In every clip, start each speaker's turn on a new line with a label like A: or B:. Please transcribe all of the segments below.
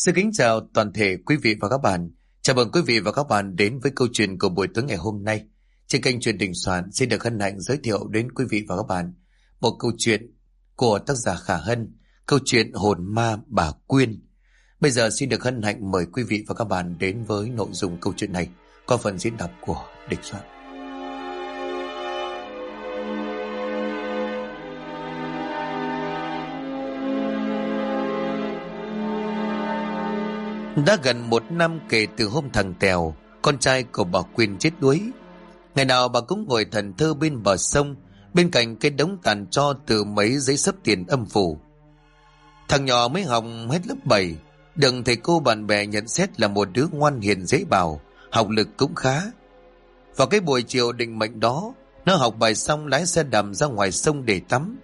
A: Xin kính chào toàn thể quý vị và các bạn. Chào mừng quý vị và các bạn đến với câu chuyện của buổi tối ngày hôm nay. Trên kênh Chuyện Đình Soạn xin được hân hạnh giới thiệu đến quý vị và các bạn một câu chuyện của tác giả Khả Hân, câu chuyện Hồn Ma Bà Quyên. Bây giờ xin được hân hạnh mời quý vị và các bạn đến với nội dung câu chuyện này qua phần diễn đọc của Đình Soạn. Đã gần 1 năm kể từ hôm thằng Tèo, con trai của bà Quyên chết đuối. Ngày nào bà cũng ngồi thẫn thờ bên bờ sông, bên cạnh cái đống tàn tro từ mấy giấy xấp tiền âm phủ. Thằng nhỏ mới học hết lớp 7, được thầy cô bạn bè nhận xét là một đứa ngoan hiền dễ bảo, học lực cũng khá. Vào cái buổi chiều định mệnh đó, nó học bài xong lái xe đầm ra ngoài sông để tắm.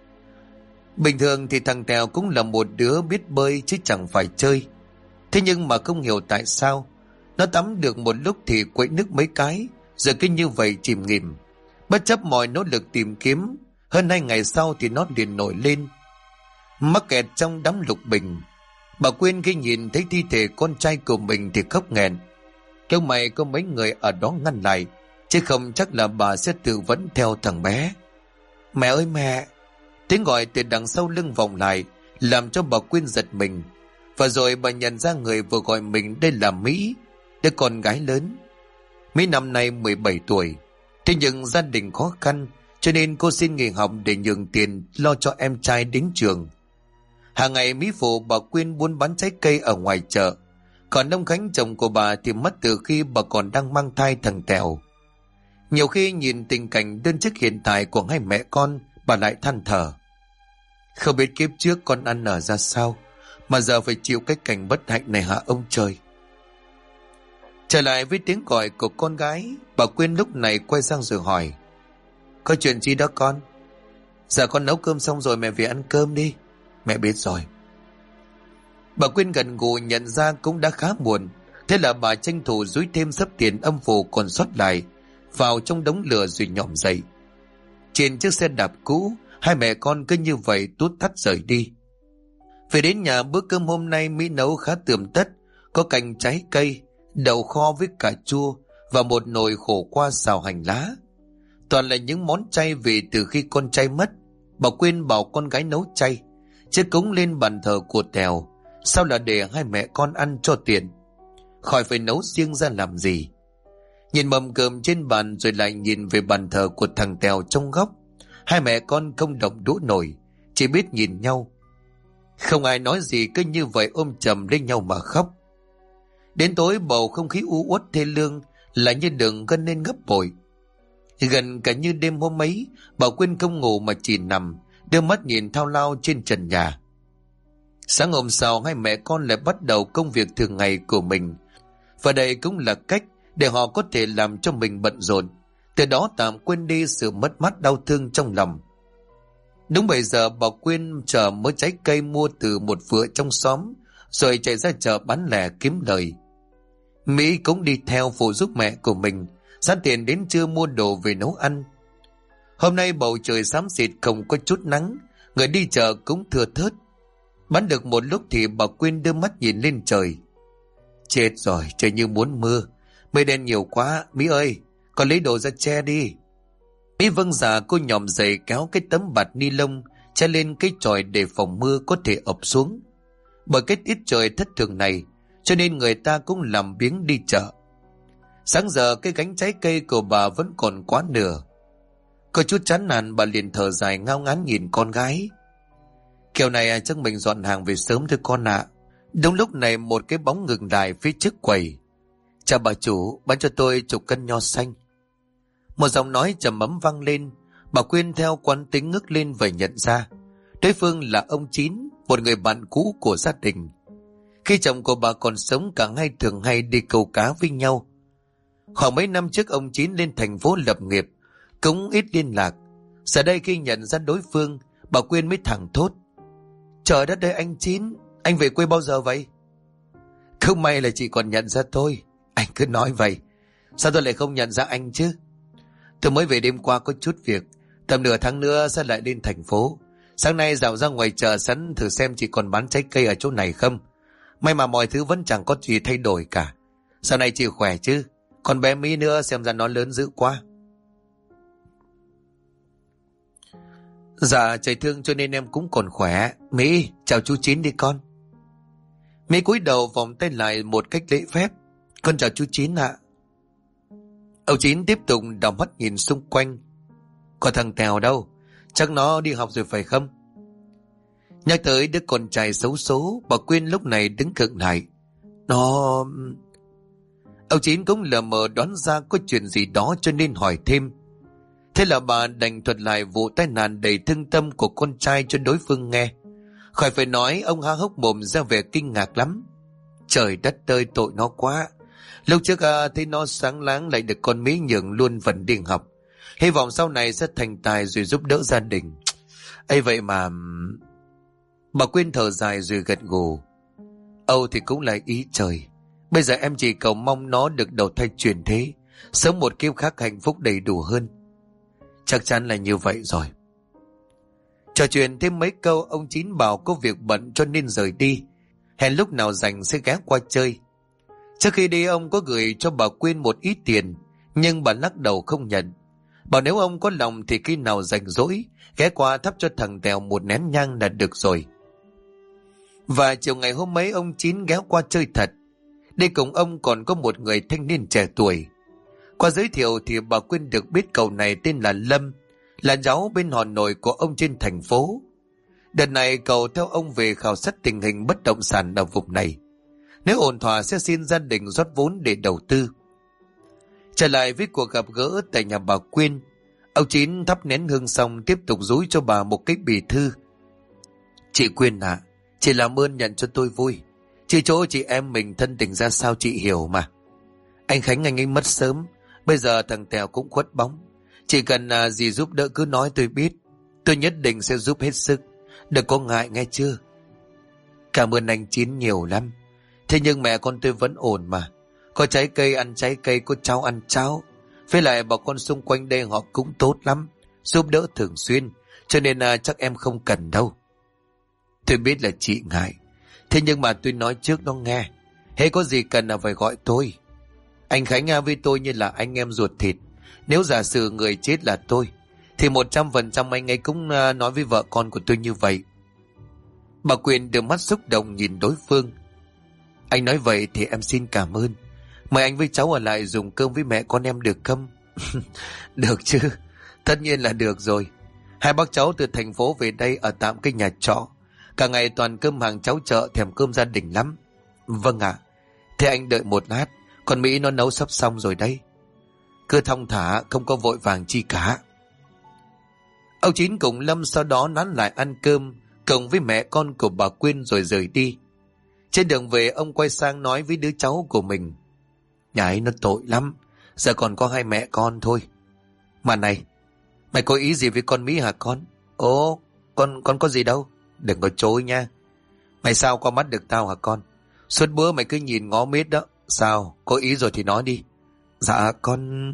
A: Bình thường thì thằng Tèo cũng là một đứa biết bơi chứ chẳng phải chơi. Thế nhưng mà không hiểu tại sao nó tắm được một lúc thì quậy nước mấy cái, rồi cứ như vậy chìm nghỉm. Bất chấp mọi nỗ lực tìm kiếm, hơn 2 ngày sau thì nó liền nổi lên, mắc kẹt trong đám lục bình. Bà Quyên khi nhìn thấy thi thể con trai của mình thì khóc nghẹn. Kêu may có mấy người ở đó ngăn lại, chứ không chắc là bà sẽ tự vẫn theo thằng bé. Mẹ ơi mẹ! Tiếng gọi từ đằng sau lưng vọng lại, làm cho bà Quyên giật mình. Và rồi bà nhận ra người vừa gọi mình đây là Mỹ, đứa con gái lớn. Mỹ năm nay 17 tuổi. Thế nhưng gia đình khó khăn, cho nên cô xin nghỉ học để nhường tiền lo cho em trai đến trường. Hàng ngày Mỹ phụ bà Quyên buôn bán trái cây ở ngoài chợ. Còn ông Khánh chồng của bà thì mất từ khi bà còn đang mang thai thằng Tèo. Nhiều khi nhìn tình cảnh đơn chức hiện tại của hai mẹ con, bà lại than thở. Không biết kiếp trước con ăn ở ra sao, mà giờ phải chịu cái cảnh bất hạnh này hả ông trời. Trở lại với tiếng gọi của con gái, bà Quyên lúc này quay sang rồi hỏi. Có chuyện gì đó con? Dạ con nấu cơm xong rồi, mẹ về ăn cơm đi. Mẹ biết rồi. Bà Quyên gần gù nhận ra cũng đã khá muộn. Thế là bà tranh thủ dúi thêm xấp tiền âm phủ còn sót lại vào trong đống lửa rồi nhỏm dậy. Trên chiếc xe đạp cũ, hai mẹ con cứ như vậy tút thắt rời đi. Về đến nhà, bữa cơm hôm nay Mỹ nấu khá tươm tất, có canh trái cây, đậu kho với cà chua và một nồi khổ qua xào hành lá. Toàn là những món chay vì từ khi con trai mất, bà Quyên bảo con gái nấu chay, chứ cúng lên bàn thờ của Tèo, sao là để hai mẹ con ăn cho tiện, khỏi phải nấu riêng ra làm gì. Nhìn mâm cơm trên bàn rồi lại nhìn về bàn thờ của thằng Tèo trong góc, hai mẹ con không động đũa nổi, chỉ biết nhìn nhau. Không ai nói gì, cứ như vậy ôm chầm lấy nhau mà khóc. Đến tối bầu không khí u uất thê lương lại như đường gân lên gấp bội. Gần cả như đêm hôm ấy, bà Quyên không ngủ mà chỉ nằm, đưa mắt nhìn thao lao trên trần nhà. Sáng hôm sau, hai mẹ con lại bắt đầu công việc thường ngày của mình. Và đây cũng là cách để họ có thể làm cho mình bận rộn, từ đó tạm quên đi sự mất mát đau thương trong lòng. Đúng 7 giờ, bà Quyên chở mớ trái cây mua từ một vựa trong xóm, rồi chạy ra chợ bán lẻ kiếm lời. Mỹ cũng đi theo phụ giúp mẹ của mình, sẵn tiền đến trưa mua đồ về nấu ăn. Hôm nay bầu trời xám xịt không có chút nắng, người đi chợ cũng thưa thớt. Bán được một lúc thì bà Quyên đưa mắt nhìn lên trời. Chết rồi, trời như muốn mưa, mây đen nhiều quá. Mỹ ơi, con lấy đồ ra che đi. Mỹ vâng dạ, cô nhòm dậy kéo cái tấm bạt ni lông che lên cái chòi để phòng mưa có thể ập xuống. Bởi cái tiết trời thất thường này, cho nên người ta cũng làm biếng đi chợ. Sáng giờ cái gánh trái cây của bà vẫn còn quá nửa. Có chút chán nản, bà liền thở dài ngao ngán nhìn con gái. Kiểu này chắc mình dọn hàng về sớm thôi con ạ. Đúng lúc này một cái bóng ngừng lại phía trước quầy. Chào bà chủ, bán cho tôi chục cân nho xanh. Một giọng nói trầm ấm vang lên. Bà Quyên theo quán tính ngước lên và nhận ra đối phương là ông Chín, một người bạn cũ của gia đình. Khi chồng của bà còn sống, cả hai thường hay đi câu cá với nhau. Khoảng mấy năm trước ông Chín lên thành phố lập nghiệp, cũng ít liên lạc. Giờ đây khi nhận ra đối phương, bà Quyên mới thẳng thốt. Trời đất ơi anh Chín, anh về quê bao giờ vậy? Không may là chị còn nhận ra tôi. Anh cứ nói vậy, sao tôi lại không nhận ra anh chứ? Tôi mới về đêm qua có chút việc, tầm nửa tháng nữa sẽ lại lên thành phố. Sáng nay dạo ra ngoài chợ sẵn thử xem chị còn bán trái cây ở chỗ này không. May mà mọi thứ vẫn chẳng có gì thay đổi cả. Sau này chị khỏe chứ? Còn bé Mỹ nữa xem ra nó lớn dữ quá. Dạ trời thương cho nên em cũng còn khỏe. Mỹ, chào chú Chín đi con. Mỹ cúi đầu vòng tay lại một cách lễ phép. Con chào chú Chín ạ. Ông Chín tiếp tục đảo mắt nhìn xung quanh. Có thằng Tèo đâu? Chắc nó đi học rồi phải không? Nhắc tới đứa con trai xấu số, bà Quyên lúc này đứng khựng lại. Nó... Ông Chín cũng lờ mờ đoán ra có chuyện gì đó cho nên hỏi thêm. Thế là bà đành thuật lại vụ tai nạn đầy thương tâm của con trai cho đối phương nghe. Khỏi phải nói, ông há hốc mồm ra vẻ kinh ngạc lắm. Trời đất ơi, tội nó quá. Lúc trước thấy nó sáng láng lại được con Mỹ nhường luôn phần đi học. Hy vọng sau này sẽ thành tài rồi giúp đỡ gia đình. Ấy vậy mà... Bà Quyên thở dài rồi gật gù. Âu thì cũng là ý trời. Bây giờ em chỉ cầu mong nó được đầu thai chuyển thế, sống một kiếp khác hạnh phúc đầy đủ hơn. Chắc chắn là như vậy rồi. Trò chuyện thêm mấy câu, ông Chín bảo có việc bận cho nên rời đi. Hẹn lúc nào rảnh sẽ ghé qua chơi. Trước khi đi ông có gửi cho bà Quyên một ít tiền, nhưng bà lắc đầu không nhận. Bảo nếu ông có lòng thì khi nào rảnh rỗi ghé qua thắp cho thằng Tèo một nén nhang là được rồi. Và chiều ngày hôm ấy ông Chín ghé qua chơi thật. Đi cùng ông còn có một người thanh niên trẻ tuổi. Qua giới thiệu thì bà Quyên được biết cậu này tên là Lâm, là cháu bên họ nội của ông trên thành phố. Đợt này cậu theo ông về khảo sát tình hình bất động sản ở vùng này. Nếu ổn thỏa sẽ xin gia đình rót vốn để đầu tư. Trở lại với cuộc gặp gỡ tại nhà bà Quyên, ông Chín thắp nén hương xong tiếp tục dúi cho bà một cái bì thư. Chị Quyên ạ, chị làm ơn nhận cho tôi vui. Chị chỗ chị em mình thân tình ra sao chị hiểu mà. Anh Khánh anh ấy mất sớm, bây giờ thằng Tèo cũng khuất bóng. Chỉ cần gì giúp đỡ cứ nói tôi biết. Tôi nhất định sẽ giúp hết sức. Đừng có ngại nghe chưa? Cảm ơn anh Chín nhiều lắm. Thế nhưng mẹ con tôi vẫn ổn mà. Có trái cây ăn trái cây, có cháo ăn cháo. Với lại bà con xung quanh đây họ cũng tốt lắm, giúp đỡ thường xuyên. Cho nên chắc em không cần đâu. Tôi biết là chị ngại. Thế nhưng mà tôi nói trước nó nghe. Hễ có gì cần là phải gọi tôi. Anh Khánh với tôi như là anh em ruột thịt. Nếu giả sử người chết là tôi thì 100% anh ấy cũng nói với vợ con của tôi như vậy. Bà Quyên đưa mắt xúc động nhìn đối phương. Anh nói vậy thì em xin cảm ơn. Mời anh với cháu ở lại dùng cơm với mẹ con em được không? Được chứ. Tất nhiên là được rồi. Hai bác cháu từ thành phố về đây ở tạm cái nhà trọ. Cả ngày toàn cơm hàng cháu chợ thèm cơm gia đình lắm. Vâng ạ. Thế anh đợi một lát. Con Mỹ nó nấu sắp xong rồi đấy. Cứ thong thả, không có vội vàng chi cả. Ông Chín cùng Lâm sau đó nán lại ăn cơm cùng với mẹ con của bà Quyên rồi rời đi. Trên đường về ông quay sang nói với đứa cháu của mình. Nhà ấy nó tội lắm, giờ còn có hai mẹ con thôi. Mà này, mày có ý gì với con Mỹ hả con? Ồ, con có gì đâu. Đừng có chối nha. Mày sao qua mắt được tao hả con? Suốt bữa mày cứ nhìn ngó mết đó. Sao, có ý rồi thì nói đi. Dạ con...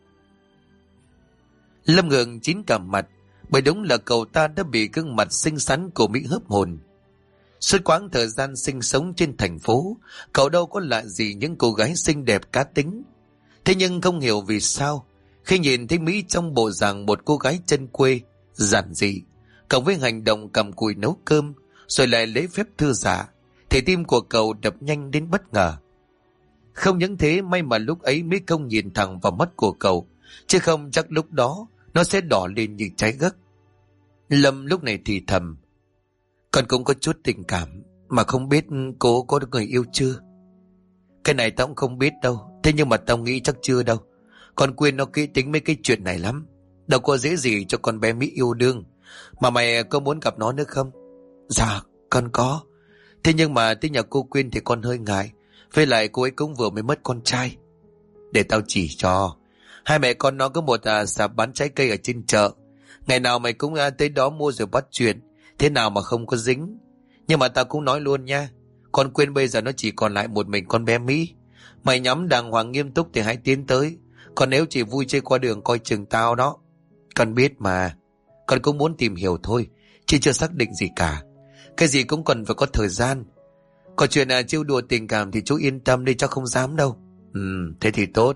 A: Lâm ngượng Chín cả mặt, bởi đúng là cậu ta đã bị gương mặt xinh xắn của Mỹ hớp hồn. Suốt quãng thời gian sinh sống trên thành phố, cậu đâu có lạ gì những cô gái xinh đẹp cá tính. Thế nhưng không hiểu vì sao, khi nhìn thấy Mỹ trong bộ dạng một cô gái chân quê, giản dị, cộng với hành động cầm cùi nấu cơm, rồi lại lấy phép thư giả, thì tim của cậu đập nhanh đến bất ngờ. Không những thế, may mà lúc ấy Mỹ không nhìn thẳng vào mắt của cậu, chứ không chắc lúc đó nó sẽ đỏ lên như trái gấc. Lâm lúc này thì thầm. Con cũng có chút tình cảm, mà không biết cô có người yêu chưa? Cái này tao cũng không biết đâu, thế nhưng mà tao nghĩ chắc chưa đâu. Con Quyên nó kỹ tính mấy cái chuyện này lắm, đâu có dễ gì cho con bé Mỹ yêu đương. Mà mày có muốn gặp nó nữa không? Dạ, con có. Thế nhưng mà tới nhà cô Quyên thì con hơi ngại. Với lại cô ấy cũng vừa mới mất con trai. Để tao chỉ cho. Hai mẹ con nó có một sạp bán trái cây ở trên chợ. Ngày nào mày cũng tới đó mua rồi bắt chuyện. Thế nào mà không có dính. Nhưng mà tao cũng nói luôn nha, con Quyên bây giờ nó chỉ còn lại một mình con bé Mỹ. Mày nhắm đàng hoàng nghiêm túc thì hãy tiến tới. Còn nếu chỉ vui chơi qua đường coi chừng tao đó. Con biết mà. Con cũng muốn tìm hiểu thôi, chứ chưa xác định gì cả. Cái gì cũng cần phải có thời gian. Còn chuyện trêu đùa tình cảm thì chú yên tâm đi, cháu không dám đâu. Thế thì tốt.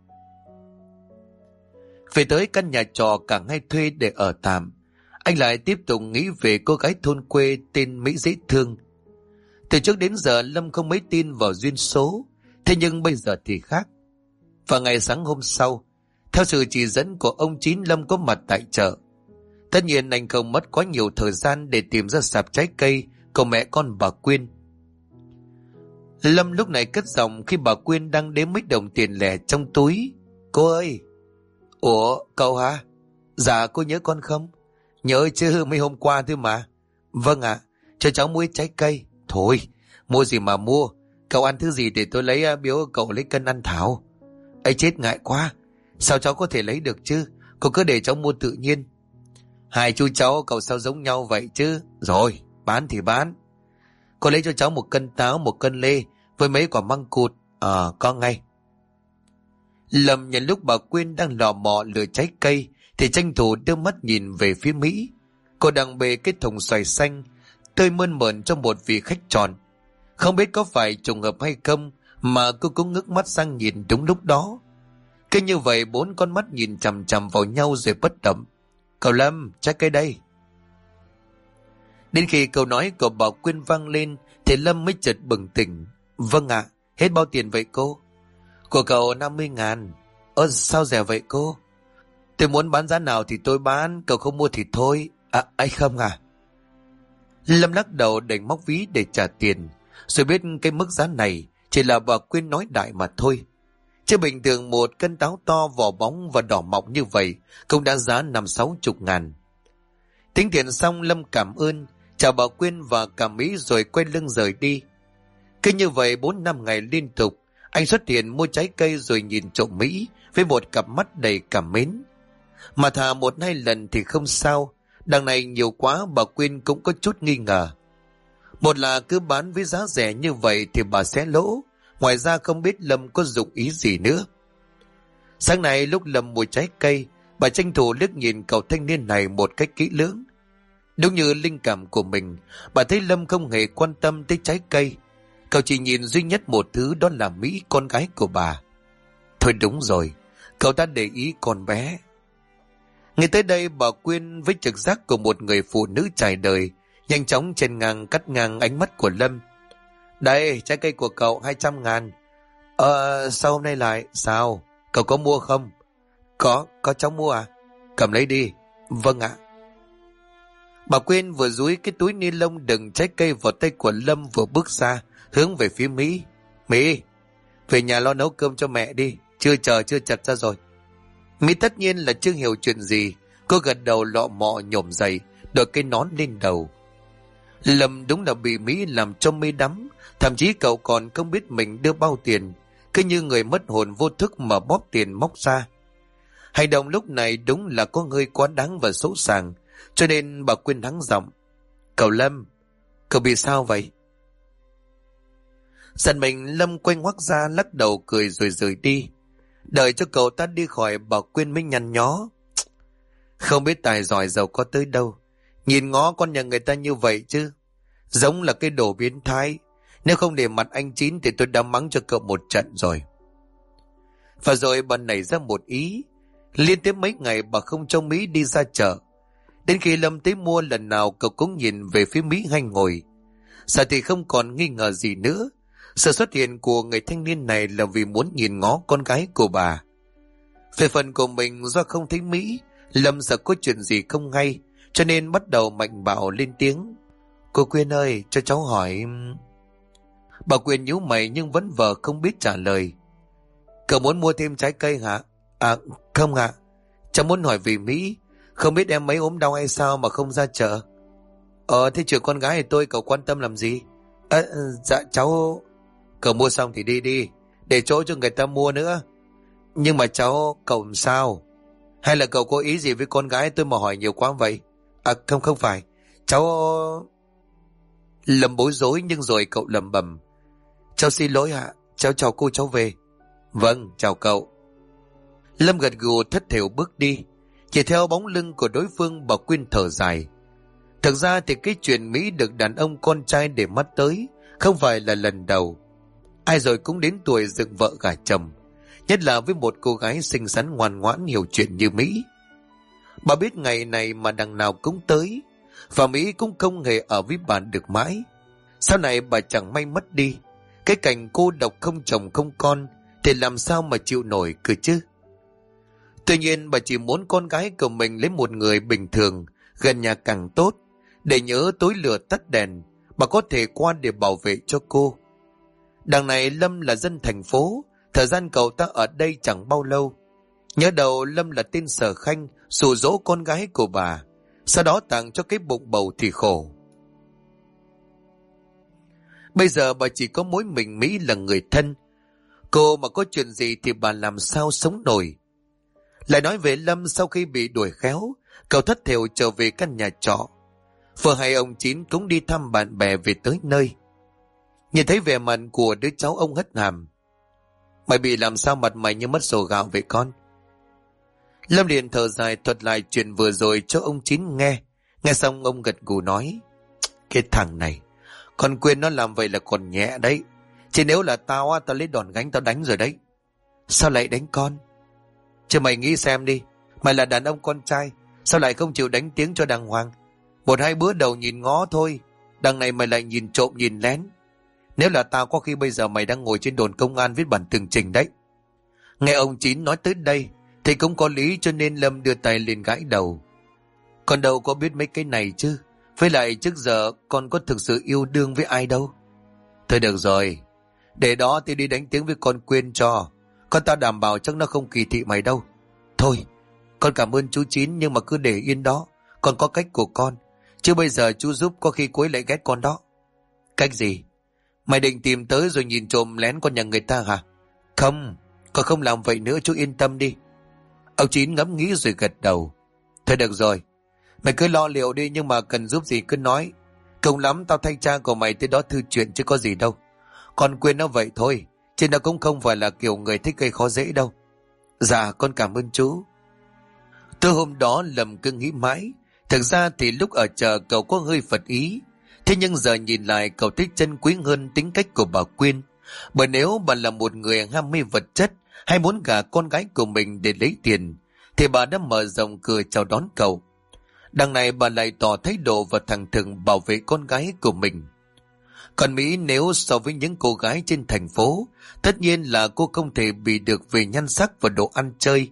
A: Về tới căn nhà trọ cả hai thuê để ở tạm, anh lại tiếp tục nghĩ về cô gái thôn quê tên Mỹ dễ thương. Từ trước đến giờ Lâm không mấy tin vào duyên số, thế nhưng bây giờ thì khác. Và ngày sáng hôm sau, theo sự chỉ dẫn của ông Chín, Lâm có mặt tại chợ. Tất nhiên anh không mất quá nhiều thời gian để tìm ra sạp trái cây của mẹ con bà Quyên. Lâm lúc này cất giọng khi bà Quyên đang đếm mấy đồng tiền lẻ trong túi. Cô ơi! Ủa, cậu hả? Dạ, cô nhớ con không? Nhớ chứ, mấy hôm qua thôi mà. Vâng ạ, cho cháu mua trái cây. Thôi, mua gì mà mua, cậu ăn thứ gì để tôi lấy biếu cậu lấy cân ăn thảo. Ấy chết, ngại quá, sao cháu có thể lấy được chứ, cậu cứ để cháu mua tự nhiên. Hai chú cháu cậu sao giống nhau vậy chứ. Rồi, bán thì bán. Cô lấy cho cháu một cân táo, một cân lê với mấy quả măng cụt. Có ngay. Lâm nhận lúc bà Quyên đang lò mò lựa trái cây thì tranh thủ đưa mắt nhìn về phía Mỹ. Cô đang bê cái thùng xoài xanh tươi mơn mởn trong một vị khách tròn. Không biết có phải trùng hợp hay không mà cô cũng ngước mắt sang nhìn đúng lúc đó. Cứ như vậy bốn con mắt nhìn chằm chằm vào nhau rồi bất động. Cậu Lâm, trái cây đây. Đến khi câu nói của bà Quyên vang lên thì Lâm mới chợt bừng tỉnh. Vâng ạ, hết bao tiền vậy cô? Của cậu 50.000. Sao rẻ vậy cô? Tôi muốn bán giá nào thì tôi bán, cậu không mua thì thôi. Anh không à? Lâm lắc đầu đành móc ví để trả tiền, rồi biết cái mức giá này chỉ là bà Quyên nói đại mà thôi. Chứ bình thường một cân táo to vỏ bóng và đỏ mọng như vậy cũng đã giá 50-60 ngàn. Tính tiền xong Lâm cảm ơn, chào bà Quyên và cả Mỹ rồi quay lưng rời đi. Cứ như vậy 4-5 ngày liên tục, anh xuất hiện mua trái cây rồi nhìn trộm Mỹ với một cặp mắt đầy cảm mến. Mà thà 1-2 lần thì không sao, đằng này nhiều quá bà Quyên cũng có chút nghi ngờ. Một là cứ bán với giá rẻ như vậy thì bà sẽ lỗ, ngoài ra không biết Lâm có dụng ý gì nữa. Sáng nay lúc Lâm mua trái cây, bà tranh thủ liếc nhìn cậu thanh niên này một cách kỹ lưỡng. Đúng như linh cảm của mình, bà thấy Lâm không hề quan tâm tới trái cây. Cậu chỉ nhìn duy nhất một thứ, đó là Mỹ, con gái của bà. Thôi đúng rồi, cậu ta để ý con bé. Ngay tới đây bà Quyên với trực giác của một người phụ nữ trải đời nhanh chóng chen ngang cắt ngang ánh mắt của Lâm. Đây, trái cây của cậu 200.000. Sao hôm nay lại? Sao? Cậu có mua không? Có cháu mua à? Cầm lấy đi. Vâng ạ. Bà Quyên vừa dúi cái túi ni lông đựng trái cây vào tay của Lâm vừa bước ra, hướng về phía Mỹ. Mỹ, về nhà lo nấu cơm cho mẹ đi, chưa chặt ra rồi. Mỹ tất nhiên là chưa hiểu chuyện gì, cô gật đầu lọ mọ nhổm dậy, đội cái nón lên đầu. Lâm đúng là bị Mỹ làm cho mê đắm, thậm chí cậu còn không biết mình đưa bao tiền, cứ như người mất hồn vô thức mà bóp tiền móc ra. Hành động lúc này đúng là có hơi quá đáng và xấu sàng, cho nên bà Quyên hắng giọng. Cậu Lâm, cậu bị sao vậy? Giận mình Lâm quay ngoắt ra lắc đầu cười rồi rời đi. Đợi cho cậu ta đi khỏi, bà Quyên mới nhăn nhó. Không biết tài giỏi giàu có tới đâu, nhìn ngó con nhà người ta như vậy chứ. Giống là cái đồ biến thái. Nếu không để mặt anh Chín thì tôi đã mắng cho cậu một trận rồi. Và rồi bà nảy ra một ý. Liên tiếp mấy ngày bà không cho Mỹ đi ra chợ. Đến khi Lâm tới mua lần nào cậu cũng nhìn về phía Mỹ hay ngồi. Giờ thì không còn nghi ngờ gì nữa. Sự xuất hiện của người thanh niên này là vì muốn nhìn ngó con gái của bà. Về phần của mình, do không thấy Mỹ, Lâm sợ có chuyện gì không hay, cho nên bắt đầu mạnh bạo lên tiếng. Cô Quyên ơi, cho cháu hỏi... Bà Quyên nhíu mày nhưng vẫn vờ không biết trả lời. Cậu muốn mua thêm trái cây hả? Không ạ. Cháu muốn hỏi về Mỹ. Không biết em ấy ốm đau hay sao mà không ra chợ. Thế chuyện con gái thì tôi cậu quan tâm làm gì? Dạ cháu... Cậu mua xong thì đi đi, để chỗ cho người ta mua nữa. Nhưng mà cháu, cậu sao? Hay là cậu có ý gì với con gái tôi mà hỏi nhiều quá vậy? Không phải. Cháu... Lâm bối rối nhưng rồi cậu lẩm bẩm. Cháu xin lỗi ạ. Cháu chào cô, cháu về. Vâng, chào cậu. Lâm gật gù thất thểu bước đi. Chỉ theo bóng lưng của đối phương, bà Quyên thở dài. Thực ra thì cái chuyện Mỹ được đàn ông con trai để mắt tới, không phải là lần đầu. Ai rồi cũng đến tuổi dựng vợ gả chồng, nhất là với một cô gái xinh xắn ngoan ngoãn hiểu chuyện như Mỹ. Bà biết ngày này mà đằng nào cũng tới, và Mỹ cũng không hề ở với bà được mãi. Sau này bà chẳng may mất đi, cái cảnh cô độc không chồng không con thì làm sao mà chịu nổi cơ chứ. Tuy nhiên bà chỉ muốn con gái của mình lấy một người bình thường, gần nhà càng tốt, để nhớ tối lửa tắt đèn, bà có thể qua để bảo vệ cho cô. Đằng này Lâm là dân thành phố, thời gian cậu ta ở đây chẳng bao lâu. Nhớ đầu Lâm là tên Sở Khanh, dụ dỗ con gái của bà, sau đó tặng cho cái bụng bầu thì khổ. Bây giờ bà chỉ có mỗi mình Mỹ là người thân. Cô mà có chuyện gì thì bà làm sao sống nổi. Lại nói về Lâm, sau khi bị đuổi khéo, cậu thất thểu trở về căn nhà trọ. Vợ hai ông Chín cũng đi thăm bạn bè về tới nơi. Nhìn thấy vẻ mặt của đứa cháu, ông hất hàm: "Mày bị làm sao mặt mày như mất sổ gạo vậy con?" Lâm liền thở dài thuật lại chuyện vừa rồi cho ông Chín nghe. Nghe xong ông gật gù nói: "Cái thằng này, con Quyên nó làm vậy là còn nhẹ đấy. Chứ nếu là tao á, tao lấy đòn gánh tao đánh rồi đấy." "Sao lại đánh con?" "Chứ mày nghĩ xem đi, mày là đàn ông con trai, sao lại không chịu đánh tiếng cho đàng hoàng? Một hai bữa đầu nhìn ngó thôi, đằng này mày lại nhìn trộm nhìn lén. Nếu là tao có khi bây giờ mày đang ngồi trên đồn công an viết bản tường trình đấy." Nghe ông Chín nói tới đây thì cũng có lý, cho nên Lâm đưa tay lên gãi đầu. "Con đâu có biết mấy cái này chứ. Với lại trước giờ con có thực sự yêu đương với ai đâu." "Thôi được rồi, để đó thì đi đánh tiếng với con Quyên cho. Con tao đảm bảo chắc nó không kỳ thị mày đâu. Thôi, con cảm ơn chú Chín, nhưng mà cứ để yên đó. Con có cách của con, chứ bây giờ chú giúp có khi cuối lại ghét con đó." "Cách gì? Mày định tìm tới rồi nhìn trộm lén con nhà người ta hả?" "Không, con không làm vậy nữa, chú yên tâm đi." Ông Chín ngẫm nghĩ rồi gật đầu. "Thôi được rồi, mày cứ lo liệu đi, nhưng mà cần giúp gì cứ nói. Cùng lắm tao thay cha của mày tới đó thư chuyện chứ có gì đâu. Con Quyên nó vậy thôi, chứ nó cũng không phải là kiểu người thích gây khó dễ đâu." "Dạ con cảm ơn chú." Từ hôm đó Lâm cứ nghĩ mãi. Thực ra thì lúc ở chợ cậu có hơi phật ý, thế nhưng giờ nhìn lại cậu thích trân quý hơn tính cách của bà Quyên. Bởi nếu bà là một người ham mê vật chất hay muốn gả con gái của mình để lấy tiền, thì bà đã mở rộng cửa chào đón cậu. Đằng này bà lại tỏ thái độ và thẳng thừng bảo vệ con gái của mình. Còn Mỹ, nếu so với những cô gái trên thành phố, tất nhiên là cô không thể bị được về nhan sắc và đồ ăn chơi.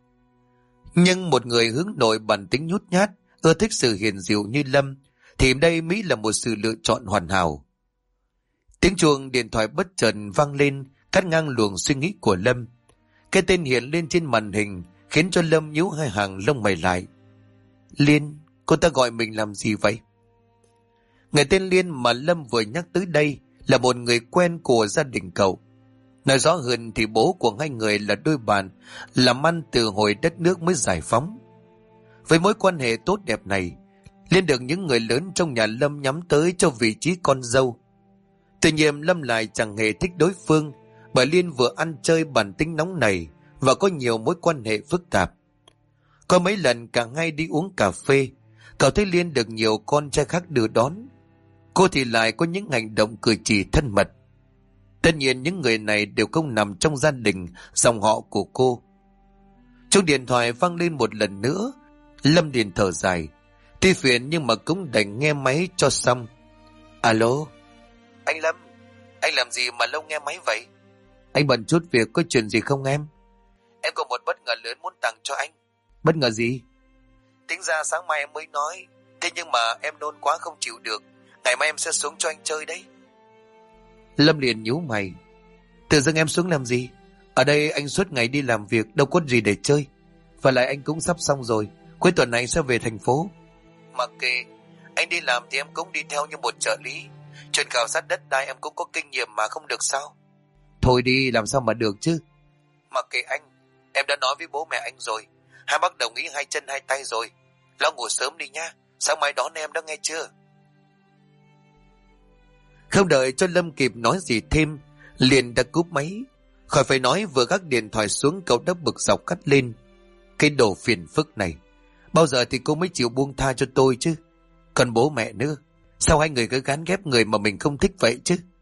A: Nhưng một người hướng nội bản tính nhút nhát, ưa thích sự hiền dịu như Lâm, thì đây Mỹ là một sự lựa chọn hoàn hảo. Tiếng chuông điện thoại bất chợt vang lên, cắt ngang luồng suy nghĩ của Lâm. Cái tên hiện lên trên màn hình khiến cho Lâm nhíu hai hàng lông mày lại. Liên, cô ta gọi mình làm gì vậy? Người tên Liên mà Lâm vừa nhắc tới đây là một người quen của gia đình cậu. Nói rõ hơn thì bố của hai người là đôi bạn, làm ăn từ hồi đất nước mới giải phóng. Với mối quan hệ tốt đẹp này, Liên được những người lớn trong nhà Lâm nhắm tới cho vị trí con dâu. Tuy nhiên Lâm lại chẳng hề thích đối phương, bởi Liên vừa ăn chơi bản tính nóng nảy và có nhiều mối quan hệ phức tạp. Có mấy lần cả hai đi uống cà phê, cậu thấy Liên được nhiều con trai khác đưa đón. Cô thì lại có những hành động cử chỉ thân mật. Tất nhiên những người này đều không nằm trong gia đình, dòng họ của cô. Chuông điện thoại vang lên một lần nữa. Lâm liền thở dài, tuy phiền nhưng mà cũng đành nghe máy cho xong. Alo? Anh Lâm, anh làm gì mà lâu nghe máy vậy? Anh bận chút việc, có chuyện gì không em? Em có một bất ngờ lớn muốn tặng cho anh. Bất ngờ gì? Tính ra sáng mai em mới nói, thế nhưng mà em nôn quá không chịu được. Ngày mai em sẽ xuống cho anh chơi đấy. Lâm liền nhíu mày. Tự dưng em xuống làm gì? Ở đây anh suốt ngày đi làm việc, đâu có gì để chơi. Và lại anh cũng sắp xong rồi, cuối tuần này sẽ về thành phố. Mặc kệ, anh đi làm thì em cũng đi theo như một trợ lý. Chuyện khảo sát đất đai em cũng có kinh nghiệm mà, không được sao? Thôi đi, làm sao mà được chứ? Mặc kệ anh, em đã nói với bố mẹ anh rồi. Hai bác đồng ý hai chân hai tay rồi. Lo ngủ sớm đi nha, sáng mai đón em đó, nghe chưa? Không đợi cho Lâm kịp nói gì thêm, liền đã cúp máy. Khỏi phải nói, vừa gác điện thoại xuống cậu đã bực dọc cắt lên. Cái đồ phiền phức này, bao giờ thì cô mới chịu buông tha cho tôi chứ? Còn bố mẹ nữa, sao hai người cứ gán ghép người mà mình không thích vậy chứ?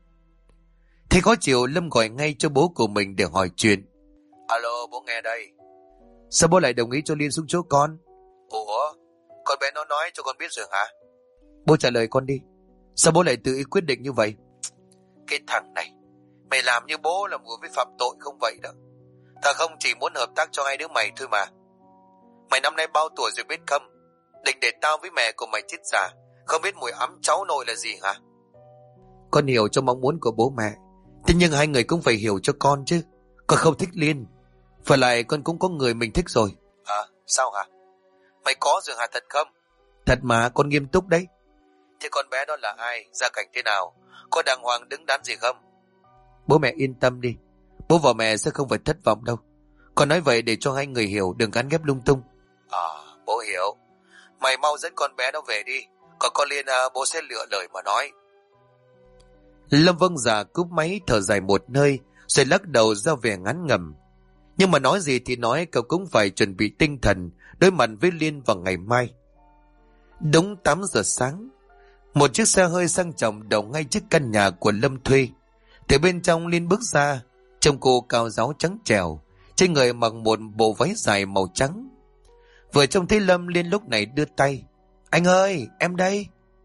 A: Thế có chiều Lâm gọi ngay cho bố của mình để hỏi chuyện. Alo, bố nghe đây. Sao bố lại đồng ý cho Liên xuống chỗ con? Ủa, con bé nó nói cho con biết rồi hả? Bố trả lời con đi. Sao bố lại tự ý quyết định như vậy? Cái thằng này, mày làm như bố là vừa với phạm tội không vậy đó. Thằng không chỉ muốn hợp tác cho hai đứa mày thôi mà. Mày năm nay bao tuổi rồi biết không? Định để tao với mẹ của mày chết già, không biết mùi ấm cháu nội là gì hả? Con hiểu cho mong muốn của bố mẹ, thế nhưng hai người cũng phải hiểu cho con chứ. Con không thích Liên, phải lại con cũng có người mình thích rồi. Sao hả? Mày có rồi hả, thật không? Thật mà, con nghiêm túc đấy. Thế con bé đó là ai, gia cảnh thế nào, có đàng hoàng đứng đắn gì không? Bố mẹ yên tâm đi, bố và mẹ sẽ không phải thất vọng đâu. Con nói vậy để cho hai người hiểu, đừng gắn ghép lung tung. Bố hiểu. Mày mau dẫn con bé đó về đi, còn con Liên bố sẽ lựa lời mà nói. Lâm vâng dạ cúp máy thở dài một hơi, rồi lắc đầu ra vẻ ngán ngẩm. Nhưng mà nói gì thì nói, cậu cũng phải chuẩn bị tinh thần đối mặt với Liên vào ngày mai. Đúng 8 giờ sáng, một chiếc xe hơi sang trọng đậu ngay trước căn nhà của Lâm thuê. Từ bên trong Liên bước ra, trông cô cao ráo trắng trẻo, trên người mặc một bộ váy dài màu trắng. Vừa trông thấy Lâm, Liên lúc này đưa tay. Anh ơi, em đây.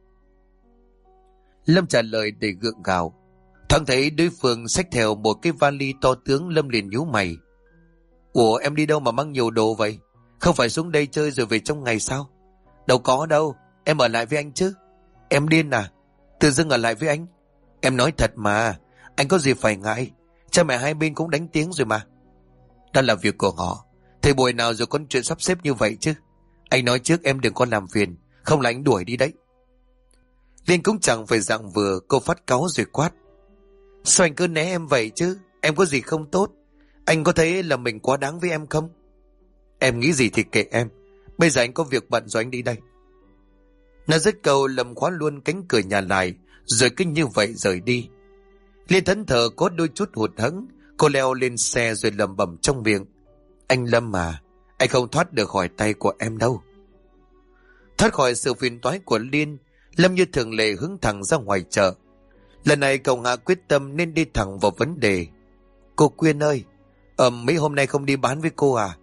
A: Lâm trả lời đầy gượng gạo. Thoáng thấy đối phương xách theo một cái vali to tướng, Lâm liền nhíu mày. Ủa, em đi đâu mà mang nhiều đồ vậy? Không phải xuống đây chơi rồi về trong ngày sao? Đâu có đâu, em ở lại với anh chứ. Em điên à? Tự dưng ở lại với anh? Em nói thật mà, anh có gì phải ngại. Cha mẹ hai bên cũng đánh tiếng rồi mà. Đó là việc của họ, thời buổi nào rồi có chuyện sắp xếp như vậy chứ. Anh nói trước em đừng có làm phiền, không là anh đuổi đi đấy. Liên cũng chẳng phải dạng vừa, cô phát cáu rồi quát. Sao anh cứ né em vậy chứ? Em có gì không tốt? Anh có thấy là mình quá đáng với em không? Em nghĩ gì thì kệ em, bây giờ anh có việc bận rồi, anh đi đây. Nó dứt câu, Lâm khóa luôn cánh cửa nhà lại, rồi cứ như vậy rời đi. Liên thẫn thờ có đôi chút hụt hẫng, cô leo lên xe rồi lẩm bẩm trong miệng. Anh Lâm à, anh không thoát được khỏi tay của em đâu. Thoát khỏi sự phiền toái của Liên, Lâm như thường lệ hướng thẳng ra ngoài chợ. Lần này cậu hạ quyết tâm nên đi thẳng vào vấn đề. Cô Quyên ơi, mấy hôm nay không đi bán với cô à?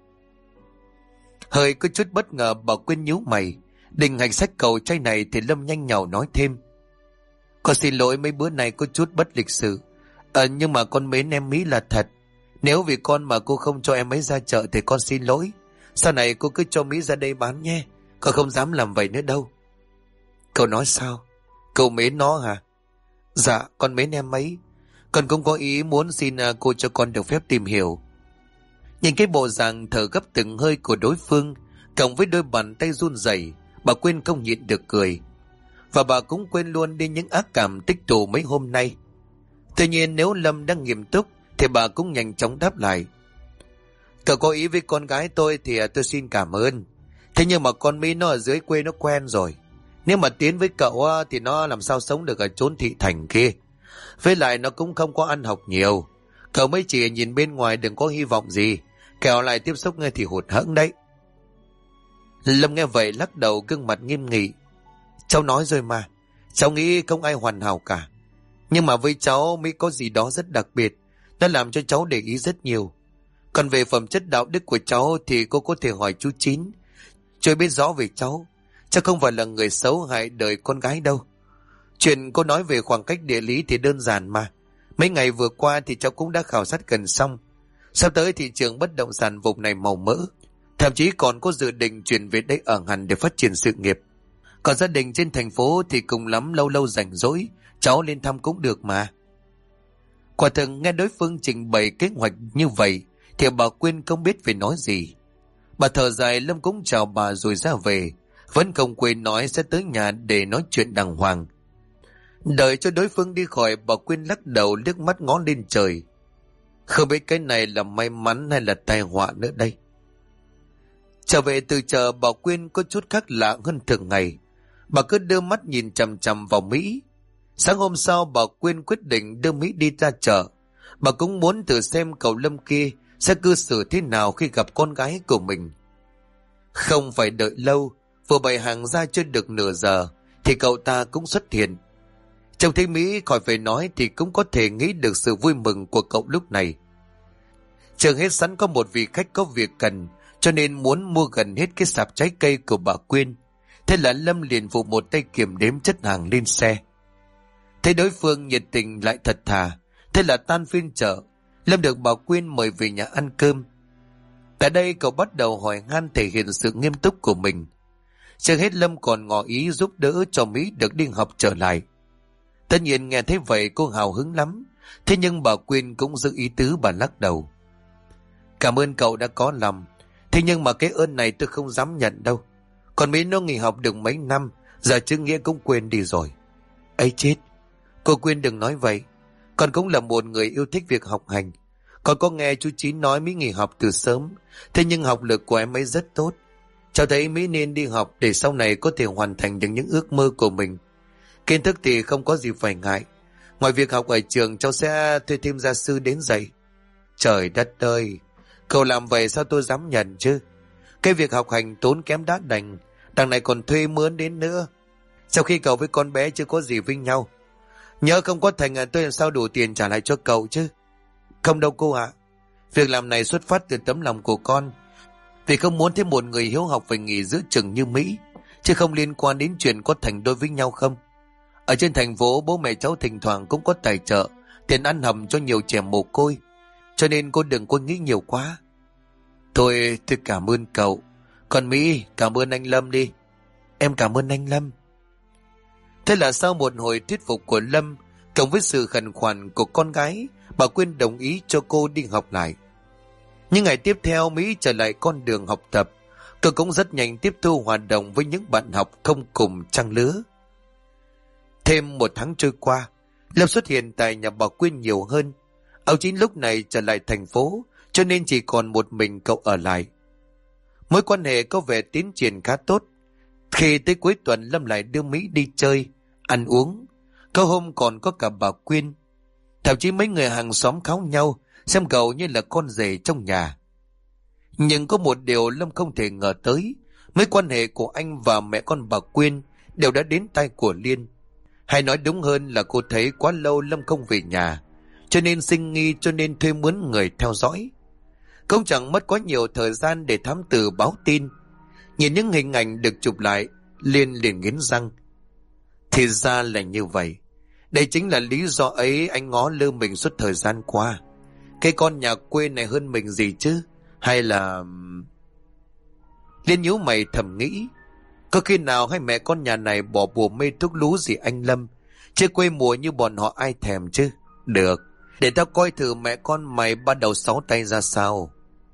A: Hơi có chút bất ngờ, bà Quyên nhíu mày, định hành sách cầu chai này thì Lâm nhanh nhảu nói thêm. Con xin lỗi, mấy bữa nay có chút bất lịch sự. Nhưng mà con mến em Mỹ là thật. Nếu vì con mà cô không cho em ấy ra chợ thì con xin lỗi. Sau này cô cứ cho Mỹ ra đây bán nhé, con không dám làm vậy nữa đâu. Cậu nói sao? Cậu mến nó hả? Dạ, con mến em ấy. Con cũng có ý muốn xin cô cho con được phép tìm hiểu. Nhìn cái bộ dạng thở gấp từng hơi của đối phương, cộng với đôi bàn tay run rẩy, bà Quyên không nhịn được cười. Và bà cũng quên luôn đi những ác cảm tích tụ mấy hôm nay. Tuy nhiên nếu Lâm đang nghiêm túc thì bà cũng nhanh chóng đáp lại. Cậu có ý với con gái tôi thì tôi xin cảm ơn. Thế nhưng mà con Mỹ nó ở dưới quê nó quen rồi. Nếu mà tiến với cậu thì nó làm sao sống được ở chốn thị thành kia. Với lại nó cũng không có ăn học nhiều. Cậu mới chỉ nhìn bên ngoài đừng có hy vọng gì, kẻo lại tiếp xúc nghe thì hụt hẫng đấy. Lâm nghe vậy lắc đầu, gương mặt nghiêm nghị. Cháu nói rồi mà, cháu nghĩ không ai hoàn hảo cả. Nhưng mà với cháu Mỹ có gì đó rất đặc biệt, nó làm cho cháu để ý rất nhiều. Còn về phẩm chất đạo đức của cháu thì cô có thể hỏi chú Chín. Chú biết rõ về cháu, cháu không phải là người xấu hại đời con gái đâu. Chuyện cô nói về khoảng cách địa lý thì đơn giản mà. Mấy ngày vừa qua thì cháu cũng đã khảo sát gần xong. Sắp tới thị trường bất động sản vùng này màu mỡ, thậm chí còn có dự định chuyển về đây ở hẳn để phát triển sự nghiệp. Còn gia đình trên thành phố thì cùng lắm lâu lâu rảnh rỗi cháu lên thăm cũng được mà. Quả thực nghe đối phương trình bày kế hoạch như vậy thì bà Quyên không biết phải nói gì. Bà thở dài, Lâm cũng chào bà rồi ra về, vẫn không quên nói sẽ tới nhà để nói chuyện đàng hoàng. Đợi cho đối phương đi khỏi, bà Quyên lắc đầu liếc mắt ngó lên trời. Không biết cái này là may mắn hay là tai họa nữa đây. Trở về từ chợ, bà Quyên có chút khác lạ hơn thường ngày. Bà cứ đưa mắt nhìn chằm chằm vào Mỹ. Sáng hôm sau bà Quyên quyết định đưa Mỹ đi ra chợ. Bà cũng muốn thử xem cậu Lâm kia sẽ cư xử thế nào khi gặp con gái của mình. Không phải đợi lâu, vừa bày hàng ra chưa được nửa giờ thì cậu ta cũng xuất hiện. Trông thấy Mỹ khỏi phải nói thì cũng có thể nghĩ được sự vui mừng của cậu lúc này. Trường hết sẵn có một vị khách có việc cần, cho nên muốn mua gần hết cái sạp trái cây của bà Quyên. Thế là Lâm liền phụ một tay kiểm đếm chất hàng lên xe. Thấy đối phương nhiệt tình lại thật thà, thế là tan phiên chợ, Lâm được bà Quyên mời về nhà ăn cơm. Tại đây cậu bắt đầu hỏi han thể hiện sự nghiêm túc của mình. Chưa hết Lâm còn ngỏ ý giúp đỡ cho Mỹ được đi học trở lại. Tất nhiên nghe thấy vậy cô hào hứng lắm, thế nhưng bà Quyên cũng giữ ý tứ bà lắc đầu. Cảm ơn cậu đã có lòng, thế nhưng mà cái ơn này tôi không dám nhận đâu. Còn Mỹ nó nghỉ học được mấy năm, giờ chữ nghĩa cũng quên đi rồi. Ấy chết, cô Quyên đừng nói vậy. Con cũng là một người yêu thích việc học hành. Con có nghe chú Chín nói Mỹ nghỉ học từ sớm, thế nhưng học lực của em ấy rất tốt. Cháu thấy Mỹ nên đi học để sau này có thể hoàn thành được những ước mơ của mình. Kiến thức thì không có gì phải ngại. Ngoài việc học ở trường, cháu sẽ thuê thêm gia sư đến dạy. Trời đất ơi, cậu làm vậy sao tôi dám nhận chứ? Cái việc học hành tốn kém đã đành, đằng này còn thuê mướn đến nữa. Sau khi cậu với con bé chưa có gì với nhau, nhớ không có thành tôi làm sao đủ tiền trả lại cho cậu chứ? Không đâu cô ạ. Việc làm này xuất phát từ tấm lòng của con, vì không muốn thêm một người hiếu học phải nghỉ giữa chừng như Mỹ, chứ không liên quan đến chuyện có thành đôi với nhau không. Ở trên thành phố bố mẹ cháu thỉnh thoảng cũng có tài trợ tiền ăn hầm cho nhiều trẻ mồ côi, cho nên cô đừng có nghĩ nhiều quá. Tôi cảm ơn cậu. Còn Mỹ, cảm ơn anh Lâm đi. Em cảm ơn anh Lâm. Thế là sau một hồi thuyết phục của Lâm cộng với sự khẩn khoản của con gái, bà Quyên đồng ý cho cô đi học lại. Những ngày tiếp theo Mỹ trở lại con đường học tập, cô cũng rất nhanh tiếp thu hoạt động với những bạn học không cùng trang lứa. Thêm một tháng trôi qua, Lâm xuất hiện tại nhà bà Quyên nhiều hơn. Ông Chín lúc này trở lại thành phố, cho nên chỉ còn một mình cậu ở lại. Mối quan hệ có vẻ tiến triển khá tốt. Khi tới cuối tuần Lâm lại đưa Mỹ đi chơi, ăn uống. Có hôm còn có cả bà Quyên. Thậm chí mấy người hàng xóm kháo nhau xem cậu như là con rể trong nhà. Nhưng có một điều Lâm không thể ngờ tới, mối quan hệ của anh và mẹ con bà Quyên đều đã đến tai của Liên. Hay nói đúng hơn là cô thấy quá lâu Lâm không về nhà, cho nên sinh nghi, cho nên thuê mướn người theo dõi. Không chẳng mất quá nhiều thời gian để thám tử báo tin. Nhìn những hình ảnh được chụp lại, Liên liền nghiến răng. Thì ra là như vậy. Đây chính là lý do ấy anh ngó lơ mình suốt thời gian qua. Cái con nhà quê này hơn mình gì chứ? Hay là... Liên nhíu mày thầm nghĩ. Có khi nào hai mẹ con nhà này bỏ bùa mê thuốc lú gì anh Lâm? Chứ quê mùa như bọn họ ai thèm chứ? Được, để tao coi thử mẹ con mày bắt đầu sáu tay ra sao.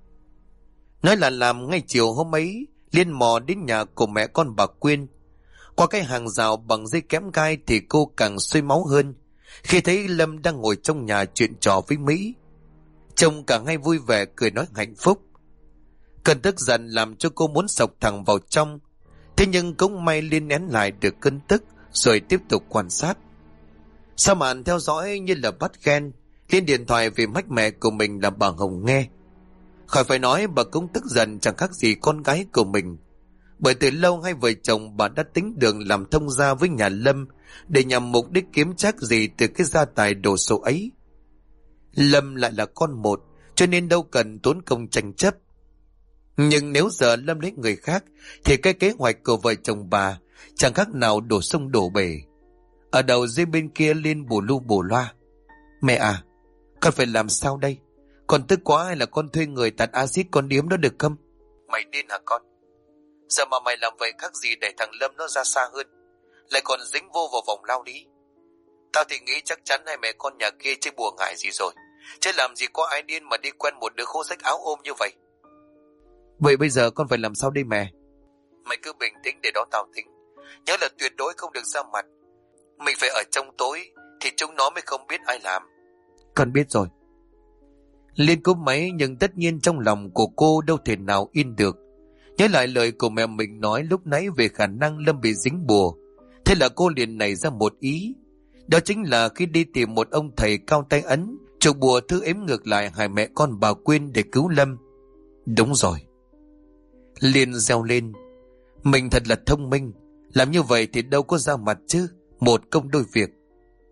A: Nói là làm, ngay chiều hôm ấy Liên mò đến nhà của mẹ con bà Quyên. Qua cái hàng rào bằng dây kẽm gai thì cô càng sôi máu hơn khi thấy Lâm đang ngồi trong nhà chuyện trò với Mỹ. Trông cả hai vui vẻ cười nói hạnh phúc. Cơn tức giận làm cho cô muốn xộc thẳng vào trong. Thế nhưng cũng may Liên nén lại được cơn tức rồi tiếp tục quan sát. Sau màn theo dõi như là bắt ghen, Liên điện thoại về mách mẹ của mình là bà Hồng nghe. Khỏi phải nói, bà cũng tức giận chẳng khác gì con gái của mình. Bởi từ lâu hai vợ chồng bà đã tính đường làm thông gia với nhà Lâm để nhằm mục đích kiếm trác gì từ cái gia tài đồ sộ ấy. Lâm lại là con một, cho nên đâu cần tốn công tranh chấp. Nhưng nếu giờ Lâm lấy người khác thì cái kế hoạch của vợ chồng bà chẳng khác nào đổ sông đổ bể. Ở đầu dây bên kia Liên bù lu bù loa. Mẹ à, con phải làm sao đây? Con tức quá hay là con thuê người tạt axit con điếm đó được không? Mày điên hả con? Giờ mà mày làm vậy khác gì để thằng Lâm nó ra xa hơn, lại còn dính vô vào vòng lao lý. Tao thì nghĩ chắc chắn hai mẹ con nhà kia chơi bùa ngải gì rồi, chứ làm gì có ai điên mà đi quen một đứa khô rách áo ôm như vậy. Vậy bây giờ con phải làm sao đây mẹ? Mày cứ bình tĩnh để đó tao tính. Nhớ là tuyệt đối không được ra mặt. Mình phải ở trong tối thì chúng nó mới không biết ai làm. Con biết rồi. Liên cúp máy, nhưng tất nhiên trong lòng của cô đâu thể nào yên được. Nhớ lại lời của mẹ mình nói lúc nãy về khả năng Lâm bị dính bùa. Thế là cô liền nảy ra một ý. Đó chính là khi đi tìm một ông thầy cao tay ấn, trục bùa thư ếm ngược lại hai mẹ con bà Quyên để cứu Lâm. Đúng rồi. Liên reo lên. Mình thật là thông minh. Làm như vậy thì đâu có ra mặt chứ. Một công đôi việc.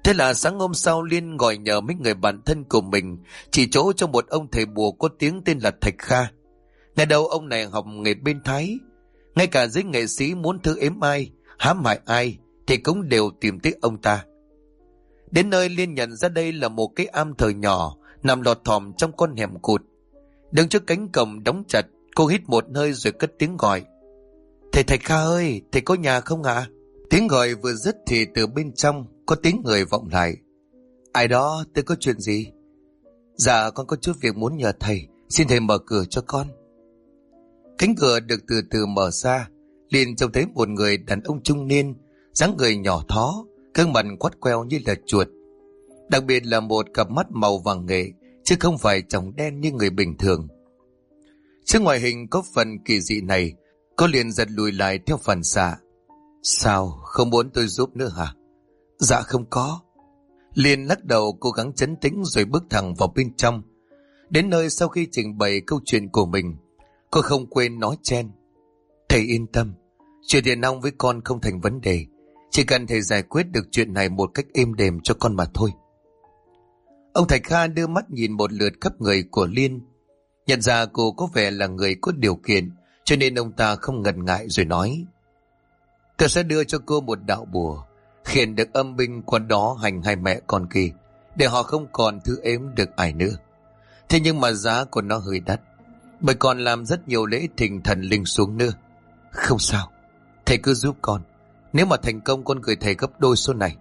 A: Thế là sáng hôm sau Liên gọi nhờ mấy người bạn thân của mình chỉ chỗ cho một ông thầy bùa có tiếng tên là Thạch Kha. Ngày đầu ông này học nghề bên Thái, ngay cả giới nghệ sĩ muốn thư ếm ai, hãm hại ai thì cũng đều tìm tới ông ta. Đến nơi Liên nhận ra đây là một cái am thờ nhỏ nằm lọt thỏm trong con hẻm cụt. Đứng trước cánh cổng đóng chặt, cô hít một hơi rồi cất tiếng gọi. Thầy Thạch Kha ơi, thầy có nhà không ạ? Tiếng gọi vừa dứt thì từ bên trong có tiếng người vọng lại. Ai đó, tôi có chuyện gì? Dạ, con có chút việc muốn nhờ thầy, xin thầy mở cửa cho con. Cánh cửa được từ từ mở ra, liền trông thấy một người đàn ông trung niên, dáng người nhỏ thó, gương mặt quắt queo như là chuột. Đặc biệt là một cặp mắt màu vàng nghệ, chứ không phải tròng đen như người bình thường. Trước ngoại hình có phần kỳ dị này, cô liền giật lùi lại theo phản xạ. Sao, không muốn tôi giúp nữa hả? Dạ không có. Liền lắc đầu cố gắng trấn tĩnh rồi bước thẳng vào bên trong. Đến nơi sau khi trình bày câu chuyện của mình, cô không quên nói chen. Thầy yên tâm, chuyện tiền nong với con không thành vấn đề. Chỉ cần thầy giải quyết được chuyện này một cách êm đềm cho con mà thôi. Ông Thạch Kha đưa mắt nhìn một lượt khắp người của Liên. Nhận ra cô có vẻ là người có điều kiện, cho nên ông ta không ngần ngại rồi nói. Tôi sẽ đưa cho cô một đạo bùa, khiển được âm binh qua đó hành hai mẹ con kia, để họ không còn thứ ếm được ai nữa. Thế nhưng mà giá của nó hơi đắt, bởi còn làm rất nhiều lễ thỉnh thần linh xuống nữa. Không sao, thầy cứ giúp con. Nếu mà thành công con gửi thầy gấp đôi số này.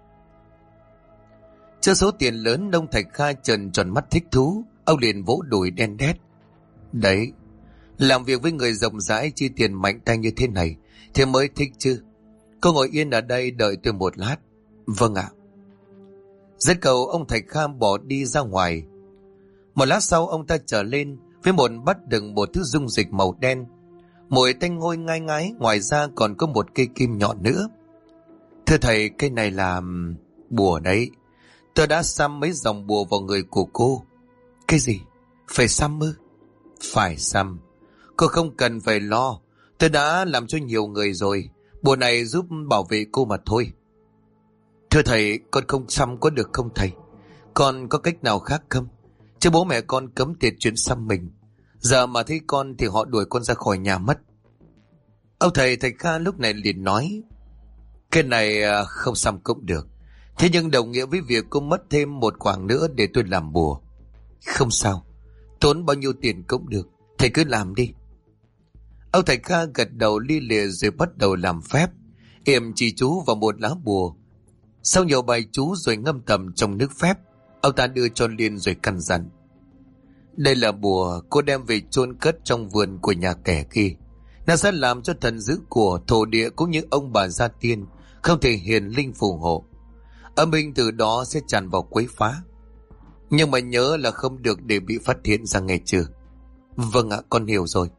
A: Chưa số tiền lớn, ông Thạch Kha trợn tròn mắt thích thú. Ông liền vỗ đùi đen đét. Đấy, làm việc với người rộng rãi chi tiền mạnh tay như thế này thì mới thích chứ. Cô ngồi yên ở đây đợi tôi một lát. Vâng ạ. Dứt câu ông Thạch Kha bỏ đi ra ngoài. Một lát sau ông ta trở lên với một bát đựng một thứ dung dịch màu đen. Mùi tanh hôi ngai ngái, ngoài ra còn có một cây kim nhọn nữa. Thưa thầy, cây này là bùa đấy. Tôi đã xăm mấy dòng bùa vào người của cô. Cái gì? Phải xăm ư? Phải xăm. Cô không cần phải lo. Tôi đã làm cho nhiều người rồi. Bùa này giúp bảo vệ cô mà thôi. Thưa thầy, con không xăm có được không thầy? Con có cách nào khác không? Chứ bố mẹ con cấm tiệt chuyện xăm mình. Giờ mà thấy con thì họ đuổi con ra khỏi nhà mất. Ông thầy Thạch Kha lúc này liền nói. Cái này không xăm cũng được. Thế nhưng đồng nghĩa với việc cô mất thêm một khoảng nữa để tôi làm bùa. Không sao, tốn bao nhiêu tiền cũng được. Thầy cứ làm đi. Ông Thạch Kha gật đầu li lịa rồi bắt đầu làm phép. Yểm chỉ chú vào một lá bùa. Sau nhiều bài chú rồi ngâm tầm trong nước phép, ông ta đưa cho Liên rồi căn dặn. Đây là bùa cô đem về chôn cất trong vườn của nhà kẻ kia. Nó sẽ làm cho thần dữ của thổ địa cũng như ông bà gia tiên không thể hiền linh phù hộ. Âm binh từ đó sẽ tràn vào quấy phá. Nhưng mà nhớ là không được để bị phát hiện ra, nghe chưa? Vâng ạ, con hiểu rồi.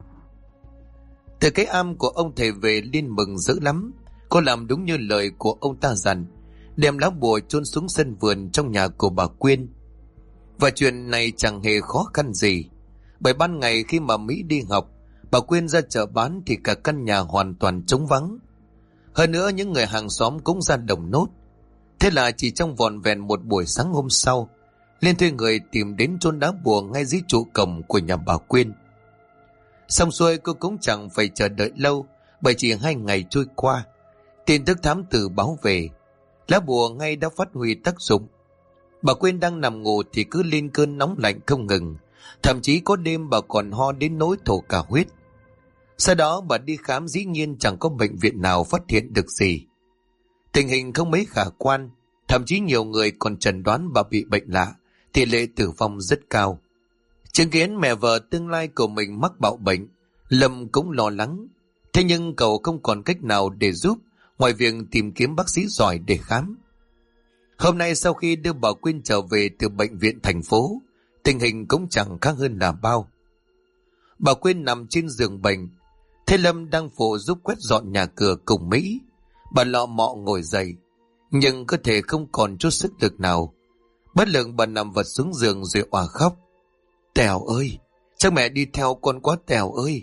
A: Từ cái am của ông thầy về, Liên mừng dữ lắm. Cô làm đúng như lời của ông ta dặn, đem lá bùa chôn xuống sân vườn trong nhà của bà Quyên. Và chuyện này chẳng hề khó khăn gì, bởi ban ngày khi mà Mỹ đi học, bà Quyên ra chợ bán thì cả căn nhà hoàn toàn trống vắng. Hơn nữa những người hàng xóm cũng ra đồng nốt. Thế là chỉ trong vỏn vẹn một buổi sáng hôm sau, Liên thuê người tìm đến chôn đá bùa ngay dưới trụ cổng của nhà bà Quyên. Xong xuôi cô cũng chẳng phải chờ đợi lâu, bởi chỉ 2 ngày trôi qua, tin tức thám tử báo về, lá bùa ngay đã phát huy tác dụng. Bà Quyên đang nằm ngủ thì cứ lên cơn nóng lạnh không ngừng, thậm chí có đêm bà còn ho đến nỗi thổ cả huyết. Sau đó bà đi khám, dĩ nhiên chẳng có bệnh viện nào phát hiện được gì. Tình hình không mấy khả quan, thậm chí nhiều người còn chẩn đoán bà bị bệnh lạ, tỷ lệ tử vong rất cao. Chứng kiến mẹ vợ tương lai của mình mắc bạo bệnh, Lâm cũng lo lắng. Thế nhưng cậu không còn cách nào để giúp ngoài việc tìm kiếm bác sĩ giỏi để khám. Hôm nay sau khi đưa bà Quyên trở về từ bệnh viện thành phố, tình hình cũng chẳng khác hơn là bao. Bà Quyên nằm trên giường bệnh, thế Lâm đang phụ giúp quét dọn nhà cửa cùng Mỹ. Bà lọ mọ ngồi dậy, nhưng cơ thể không còn chút sức lực nào. Bất lực bà nằm vật xuống giường rồi òa khóc. Tèo ơi, chắc mẹ đi theo con quá Tèo ơi.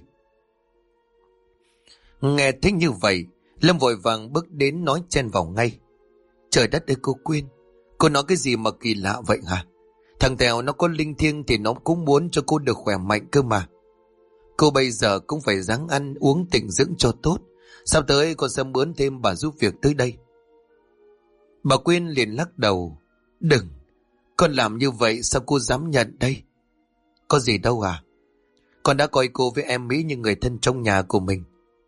A: Nghe thấy như vậy, Lâm vội vàng bước đến nói chen vào ngay. Trời đất ơi cô Quyên, Cô nói cái gì mà kỳ lạ vậy hả? Thằng Tèo nó có linh thiêng thì nó cũng muốn cho cô được khỏe mạnh cơ mà. Cô bây giờ cũng phải ráng ăn uống tịnh dưỡng cho tốt. Sắp tới con sẽ mướn thêm bà giúp việc tới đây. Bà Quyên liền lắc đầu. Đừng, con làm như vậy sao cô dám nhận đây? Có gì đâu à? Con đã coi cô với em Mỹ như người thân trong nhà của mình.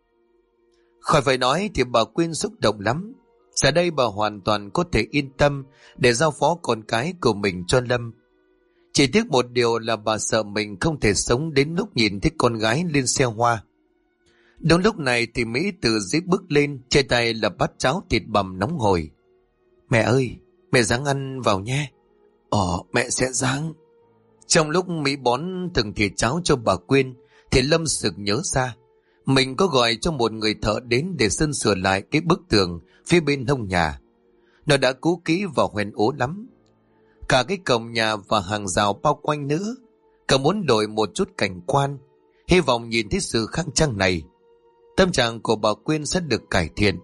A: Khỏi phải nói thì bà Quyên xúc động lắm. Giờ đây bà hoàn toàn có thể yên tâm để giao phó con cái của mình cho Lâm. Chỉ tiếc một điều là bà sợ mình không thể sống đến lúc nhìn thấy con gái lên xe hoa. Đúng lúc này thì Mỹ từ dưới bước lên, trên tay là bát cháo thịt bằm nóng hổi. Mẹ ơi, mẹ ráng ăn vào nhé. Mẹ sẽ ráng. Trong lúc Mỹ bón từng thìa cháo cho bà Quyên thì Lâm sực nhớ ra mình có gọi cho một người thợ đến để sơn sửa lại cái bức tường phía bên hông nhà. Nó đã cũ kỹ và hoen ố lắm. Cả cái cổng nhà và hàng rào bao quanh nữa. Cậu muốn đổi một chút cảnh quan, hy vọng nhìn thấy sự khang trang này, tâm trạng của bà Quyên sẽ được cải thiện.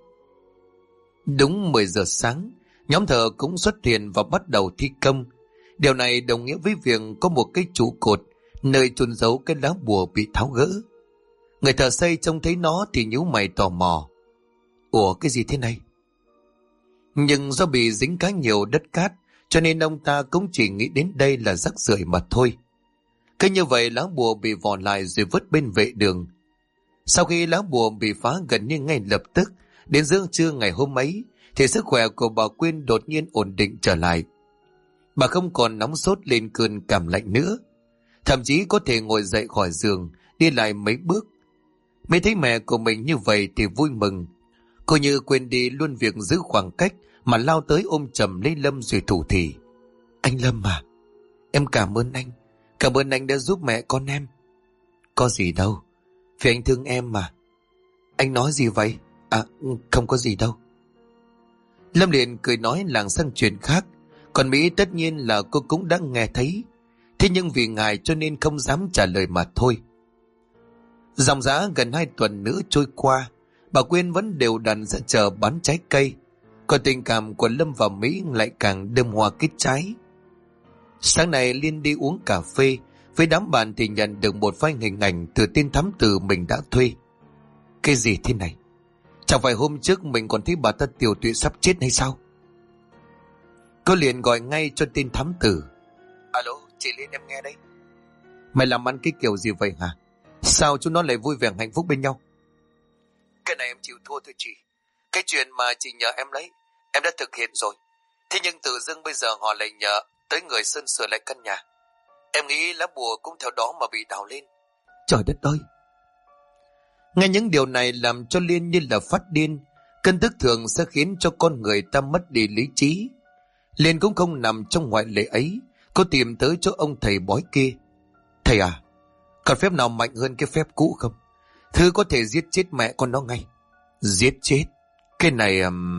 A: Đúng 10 giờ sáng, nhóm thợ cũng xuất hiện và bắt đầu thi công. Điều này đồng nghĩa với việc có một cái trụ cột nơi chôn giấu cái lá bùa bị tháo gỡ. Người thợ xây trông thấy nó thì nhíu mày tò mò. Ủa, cái gì thế này? Nhưng do bị dính khá nhiều đất cát cho nên ông ta cũng chỉ nghĩ đến đây là rác rưởi mà thôi. Cứ như vậy lá bùa bị vò lại rồi vứt bên vệ đường. Sau khi lá bùa bị phá gần như ngay lập tức, đến giữa trưa ngày hôm ấy thì sức khỏe của bà Quyên đột nhiên ổn định trở lại. Bà không còn nóng sốt lên cơn cảm lạnh nữa, thậm chí có thể ngồi dậy khỏi giường đi lại mấy bước. Mới thấy mẹ của mình như vậy thì vui mừng. Cô như quên đi luôn việc giữ khoảng cách mà lao tới ôm chầm lấy Lâm rồi thủ thỉ. Anh Lâm à, em cảm ơn anh. Cảm ơn anh đã giúp mẹ con em. Có gì đâu, vì anh thương em mà. Anh nói gì vậy? Không có gì đâu. Lâm liền cười nói làng sang chuyện khác. Còn Mỹ tất nhiên là cô cũng đã nghe thấy. Thế nhưng vì ngại cho nên không dám trả lời mà thôi. Dòng dã gần 2 tuần nữa trôi qua, bà Quyên vẫn đều đặn ra chợ bán trái cây. Còn tình cảm của Lâm và Mỹ lại càng đơm hoa kết trái. Sáng nay Liên đi uống cà phê với đám bạn thì nhận được một vài hình ảnh từ tên thám tử mình đã thuê. Cái gì thế này? Chẳng phải hôm trước mình còn thấy bà ta tiều tụy sắp chết hay sao? Cô liền gọi ngay cho tên thám tử. Alo, chị Liên em nghe đấy. Mày làm ăn cái kiểu gì vậy hả? Sao chúng nó lại vui vẻ hạnh phúc bên nhau? Cái này em chịu thua thôi chị. Cái chuyện mà chị nhờ em lấy, em đã thực hiện rồi. Thế nhưng tự dưng bây giờ họ lại nhờ tới người sơn sửa lại căn nhà. Em nghĩ lá bùa cũng theo đó mà bị đào lên. Trời đất ơi! Nghe những điều này làm cho Liên như là phát điên. Cơn tức thường sẽ khiến cho con người ta mất đi lý trí. Liên cũng không nằm trong ngoại lệ ấy. Cô tìm tới chỗ ông thầy bói kia. Thầy à, còn phép nào mạnh hơn cái phép cũ không? Thứ có thể giết chết mẹ con nó ngay. Giết chết? Cái này...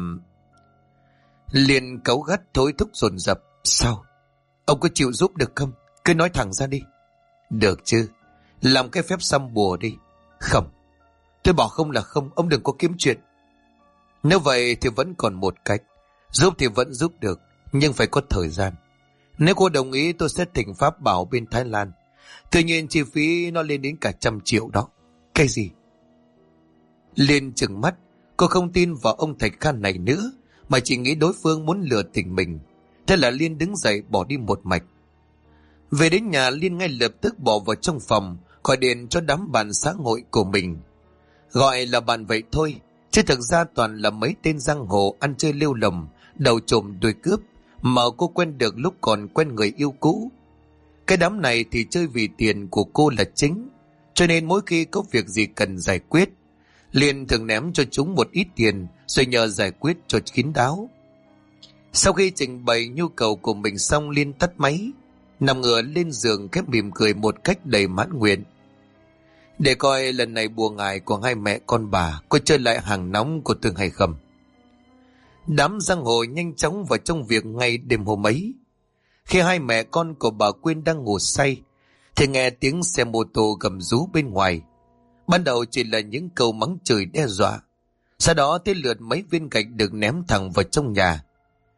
A: Liên cáu gắt thối thúc dồn dập. Sao? Ông có chịu giúp được không? Cứ nói thẳng ra đi. Được chứ. Làm cái phép xăm bùa đi. Không. Tôi bảo không là không. Ông đừng có kiếm chuyện. Nếu vậy thì vẫn còn một cách. Giúp thì vẫn giúp được, nhưng phải có thời gian. Nếu cô đồng ý tôi sẽ thỉnh pháp bảo bên Thái Lan. Tuy nhiên chi phí nó lên đến cả 100 triệu đó. Cái gì? Liên trừng mắt. Cô không tin vào ông thầy Khan này nữa, mà chỉ nghĩ đối phương muốn lừa tình mình. Thế là Liên đứng dậy bỏ đi một mạch. Về đến nhà, Liên ngay lập tức bỏ vào trong phòng, gọi điện cho đám bạn xã hội của mình. Gọi là bạn vậy thôi, chứ thực ra toàn là mấy tên giang hồ ăn chơi lêu lồng, đầu trộm đuôi cướp mà cô quen được lúc còn quen người yêu cũ. Cái đám này thì chơi vì tiền của cô là chính, cho nên mỗi khi có việc gì cần giải quyết, Liên thường ném cho chúng một ít tiền rồi nhờ giải quyết cho kín đáo. Sau khi trình bày nhu cầu của mình xong, Liên tắt máy, nằm ngửa lên giường khép mỉm cười một cách đầy mãn nguyện. Để coi lần này bùa ngải của hai mẹ con bà có chơi lại hàng nóng của Tương hay không. Đám giang hồ nhanh chóng vào trong việc ngay đêm hôm ấy. Khi hai mẹ con của bà Quyên đang ngủ say thì nghe tiếng xe mô tô gầm rú bên ngoài. Ban đầu chỉ là những câu mắng chửi đe dọa, sau đó tới lượt mấy viên gạch được ném thẳng vào trong nhà.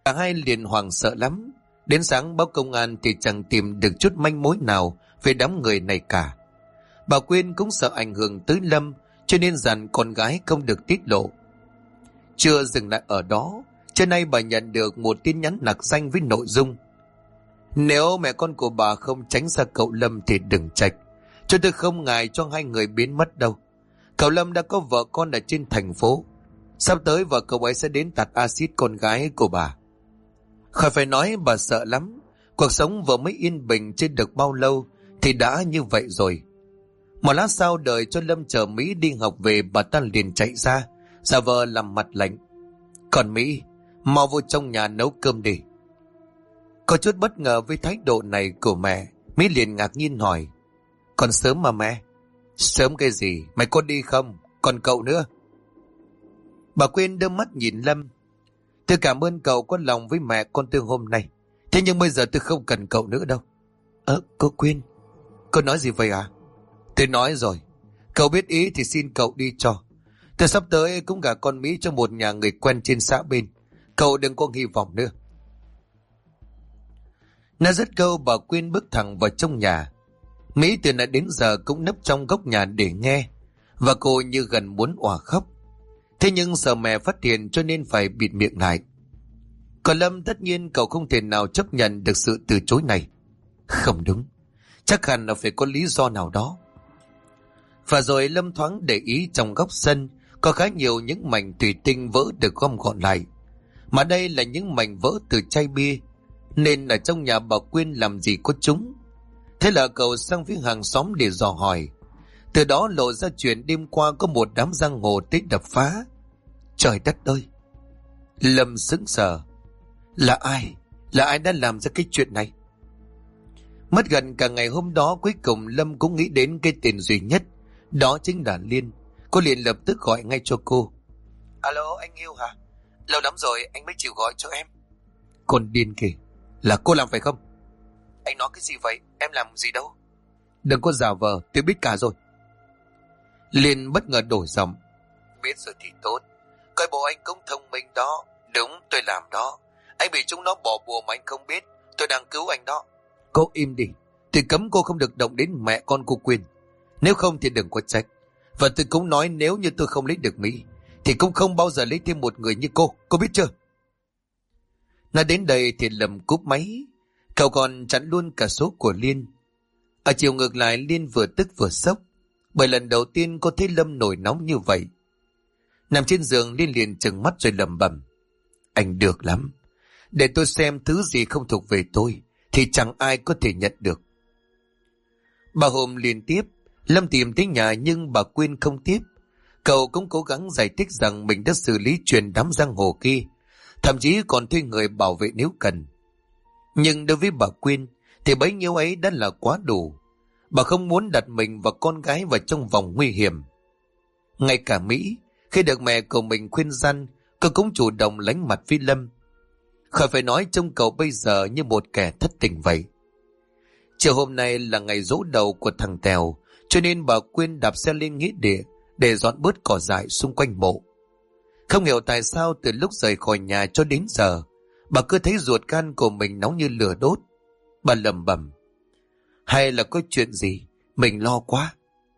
A: Cả hai liền hoảng sợ lắm. Đến sáng báo công an thì chẳng tìm được chút manh mối nào về đám người này cả. Bà Quyên cũng sợ ảnh hưởng tới Lâm, cho nên dặn con gái không được tiết lộ. Chưa dừng lại ở đó, trưa nay bà nhận được một tin nhắn nạc danh với nội dung: nếu mẹ con của bà không tránh ra cậu Lâm thì đừng trách, cho tôi không ngại cho hai người biến mất đâu. Cậu Lâm đã có vợ con ở trên thành phố, sắp tới vợ cậu ấy sẽ đến tạt axit con gái của bà. Khỏi phải nói, bà sợ lắm. Cuộc sống vừa mới yên bình chưa được bao lâu thì đã như vậy rồi. Một lát sau, đợi cho Lâm chờ Mỹ đi học về, bà ta liền chạy ra, giả vờ làm mặt lạnh: còn Mỹ, mau vô trong nhà nấu cơm đi. Có chút bất ngờ với thái độ này của mẹ, Mỹ liền ngạc nhiên hỏi: còn sớm mà mẹ? Sớm cái gì, mày có đi không? Còn cậu nữa? Bà Quyên đưa mắt nhìn Lâm: tôi cảm ơn cậu có lòng với mẹ con tôi hôm nay, thế nhưng bây giờ tôi không cần cậu nữa đâu. Cô Quyên, cô nói gì vậy à? Tôi nói rồi, cậu biết ý thì xin cậu đi cho. Tôi sắp tới cũng gả con Mỹ cho một nhà người quen trên xã bên, cậu đừng có hy vọng nữa. Nói dứt câu, bà Quyên bước thẳng vào trong nhà. Mỹ từ nãy đến giờ cũng nấp trong góc nhà để nghe, và cô như gần muốn òa khóc. Thế nhưng sợ mẹ phát hiện cho nên phải bịt miệng lại. Còn Lâm, tất nhiên cậu không thể nào chấp nhận được sự từ chối này. Không đúng, chắc hẳn là phải có lý do nào đó. Và rồi Lâm thoáng để ý trong góc sân có khá nhiều những mảnh thủy tinh vỡ được gom gọn lại. Mà đây là những mảnh vỡ từ chai bia, nên ở trong nhà bà Quyên làm gì có chúng. Thế là cậu sang phía hàng xóm để dò hỏi. Từ đó lộ ra chuyện đêm qua có một đám giang hồ tới đập phá. Trời đất ơi! Lâm sững sờ. Là ai? Là ai đã làm ra cái chuyện này? Mất gần cả ngày hôm đó, cuối cùng Lâm cũng nghĩ đến cái tên duy nhất, đó chính là Liên. Cô liền lập tức gọi ngay cho cô. Alo, anh yêu hả? Lâu lắm rồi anh mới chịu gọi cho em. Con điên kìa, là cô làm phải không? Anh nói cái gì vậy? Em làm gì đâu. Đừng có giả vờ, tôi biết cả rồi. Liên bất ngờ đổi giọng. Biết rồi thì tốt, coi bộ anh cũng thông minh đó. Đúng, tôi làm đó. Anh bị chúng nó bỏ bùa mà anh không biết. Tôi đang cứu anh đó. Cô im đi, tôi cấm cô không được động đến mẹ con cô Quyên. Nếu không thì đừng có trách. Và tôi cũng nói nếu như tôi không lấy được Mỹ thì cũng không bao giờ lấy thêm một người như cô biết chưa? Nói đến đây thì Lâm cúp máy. Cậu còn chặn luôn cả số của Liên. Ở chiều ngược lại, Liên vừa tức vừa sốc, bởi lần đầu tiên cô thấy Lâm nổi nóng như vậy. Nằm trên giường, Liên liền trừng mắt rồi lẩm bẩm: anh được lắm. Để tôi xem thứ gì không thuộc về tôi thì chẳng ai có thể nhận được. Bà hôm liên tiếp Lâm tìm tới nhà nhưng bà Quyên không tiếp. Cậu cũng cố gắng giải thích rằng mình đã xử lý chuyện đám giang hồ kia, thậm chí còn thuê người bảo vệ nếu cần. Nhưng đối với bà Quyên thì bấy nhiêu ấy đã là quá đủ. Bà không muốn đặt mình và con gái vào trong vòng nguy hiểm. Ngay cả Mỹ, khi được mẹ của mình khuyên răn, cô cũng chủ động lánh mặt với Lâm. Khỏi phải nói, trông cậu bây giờ như một kẻ thất tình vậy. Chiều hôm nay là ngày giỗ đầu của thằng Tèo, cho nên bà Quyên đạp xe lên nghĩa địa để dọn bớt cỏ dại xung quanh mộ. Không hiểu tại sao từ lúc rời khỏi nhà cho đến giờ, bà cứ thấy ruột gan của mình nóng như lửa đốt. Bà lẩm bẩm: hay là có chuyện gì, mình lo quá.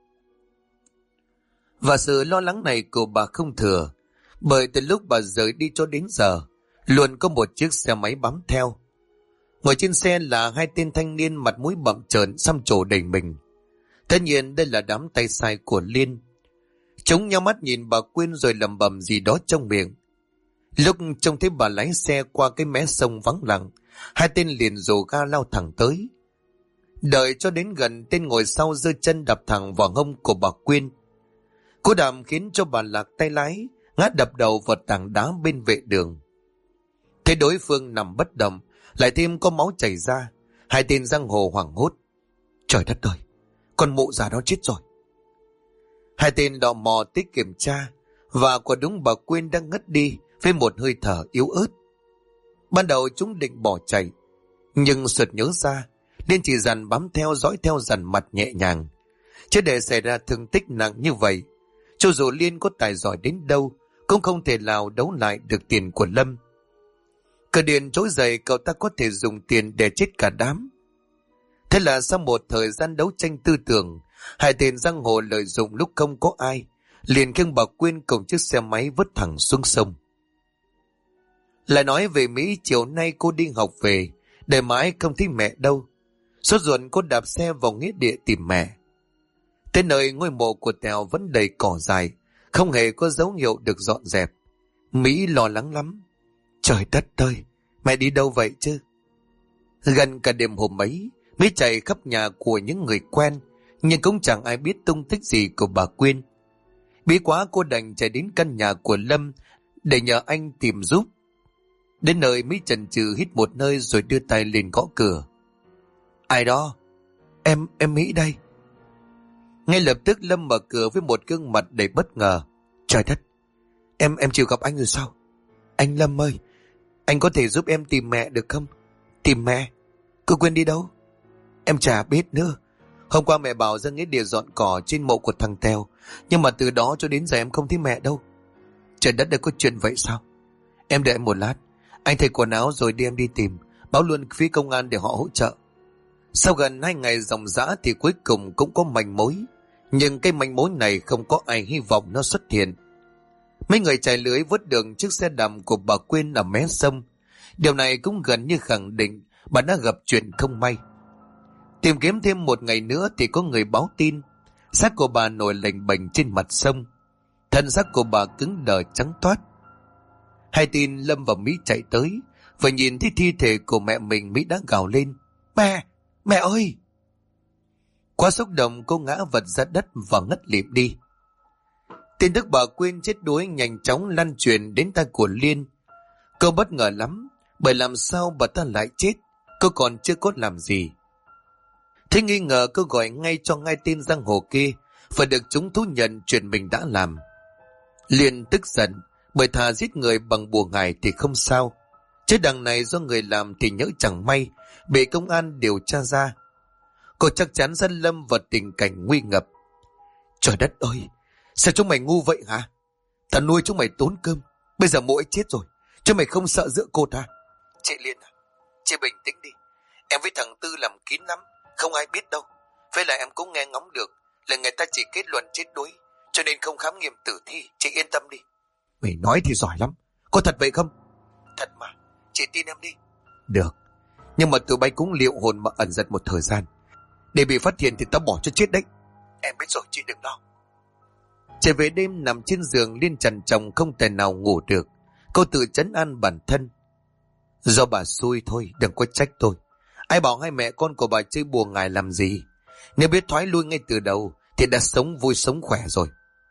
A: Và sự lo lắng này của bà không thừa, bởi từ lúc bà rời đi cho đến giờ, luôn có một chiếc xe máy bám theo. Ngồi trên xe là hai tên thanh niên mặt mũi bặm trợn, xăm trổ đầy mình. Tất nhiên đây là đám tay sai của Liên. Chúng nhau mắt nhìn bà Quyên rồi lẩm bẩm gì đó trong miệng. Lúc trông thấy bà lái xe qua cái mé sông vắng lặng, hai tên liền dồ ga lao thẳng tới. Đợi cho đến gần, tên ngồi sau giơ chân đập thẳng vào hông của bà Quyên. Cú đạp khiến cho bà lạc tay lái, ngã đập đầu vào tảng đá bên vệ đường. Thấy đối phương nằm bất động, lại thêm có máu chảy ra, hai tên giang hồ hoảng hốt. Trời đất ơi, con mụ già đó chết rồi. Hai tên đò mò tới kiểm tra, và quả đúng bà Quyên đang ngất đi với một hơi thở yếu ớt. Ban đầu chúng định bỏ chạy, nhưng sượt nhớ ra nên chỉ dằn bám theo dõi theo dằn mặt nhẹ nhàng. Chứ để xảy ra thương tích nặng như vậy, cho dù Liên có tài giỏi đến đâu cũng không thể nào đấu lại được tiền của Lâm. Cờ điền trỗi dậy, cậu ta có thể dùng tiền để chết cả đám. Thế là sau một thời gian đấu tranh tư tưởng, hai tên giang hồ lợi dụng lúc không có ai, liền khiêng bà Quyên cùng chiếc xe máy vứt thẳng xuống sông. Lại nói về Mỹ, chiều nay cô đi học về, để mãi không thấy mẹ đâu. Sốt ruột cô đạp xe vào nghĩa địa tìm mẹ. Tới nơi ngôi mộ của Tèo vẫn đầy cỏ dài, không hề có dấu hiệu được dọn dẹp. Mỹ lo lắng lắm. Trời đất ơi, mẹ đi đâu vậy chứ? Gần cả đêm hôm ấy, Mỹ chạy khắp nhà của những người quen, nhưng cũng chẳng ai biết tung tích gì của bà Quyên. Bí quá, cô đành chạy đến căn nhà của Lâm để nhờ anh tìm giúp. Đến nơi Mỹ chần chừ hít một hơi rồi đưa tay lên gõ cửa. Ai đó? Em Mỹ đây. Ngay lập tức Lâm mở cửa với một gương mặt đầy bất ngờ. Trời đất, em chịu gặp anh rồi sao? Anh Lâm ơi, anh có thể giúp em tìm mẹ được không? Tìm mẹ? Cô Quyên đi đâu? Em chả biết nữa. Hôm qua mẹ bảo ra nghĩa địa dọn cỏ trên mộ của thằng Tèo, nhưng mà từ đó cho đến giờ em không thấy mẹ đâu. Trời đất, đã có chuyện vậy sao? Em đợi em một lát, anh thay quần áo rồi đi em đi tìm, báo luôn phía công an để họ hỗ trợ. Sau gần 2 ngày ròng rã thì cuối cùng cũng có manh mối, nhưng cái manh mối này không có ai hy vọng nó xuất hiện. Mấy người chài lưới vớt được chiếc xe đạp của bà Quyên ở mé sông. Điều này cũng gần như khẳng định bà đã gặp chuyện không may. Tìm kiếm thêm một ngày nữa thì có người báo tin xác của bà nổi lềnh bềnh trên mặt sông. Thân xác của bà cứng đờ trắng toát. Hay tin Lâm và Mỹ chạy tới, và nhìn thấy thi thể của mẹ mình, Mỹ đã gào lên. Mẹ ơi! Quá xúc động, cô ngã vật ra đất và ngất lịm đi. Tin tức bà Quyên chết đuối nhanh chóng lan truyền đến tai của Liên. Cô bất ngờ lắm, bởi làm sao bà ta lại chết? Cô còn chưa có làm gì. Thế nghi ngờ, cô gọi ngay cho ngay tên giang hồ kia phải được chúng thú nhận chuyện mình đã làm. Liên tức giận, bởi thà giết người bằng bùa ngải thì không sao, chứ đằng này do người làm thì nhỡ chẳng may bị công an điều tra ra. Cô chắc chắn sẽ lâm vào tình cảnh nguy ngập. Trời đất ơi, sao chúng mày ngu vậy hả? Ta nuôi chúng mày tốn cơm, bây giờ mụ ấy chết rồi, chứ mày không sợ giữa cô ta? Chị Liên à, chị bình tĩnh đi. Em với thằng Tư làm kín lắm, không ai biết đâu. Với lại em cũng nghe ngóng được là người ta chỉ kết luận chết đuối, cho nên không khám nghiệm tử thi. Chị yên tâm đi. Mày nói thì giỏi lắm, có thật vậy không? Thật mà, chị tin em đi. Được, nhưng mà tụi bay cũng liệu hồn mà ẩn giật một thời gian, để bị phát hiện thì tao bỏ cho chết đấy. Em biết rồi, chị đừng lo. Trở về đêm nằm trên giường, Liên trằn trọc không thể nào ngủ được. Cô tự trấn an bản thân. Do bà xui thôi, đừng có trách tôi. Ai bảo hai mẹ con của bà chơi bùa ngải làm gì? Nếu biết thoái lui ngay từ đầu thì đã sống vui sống khỏe rồi.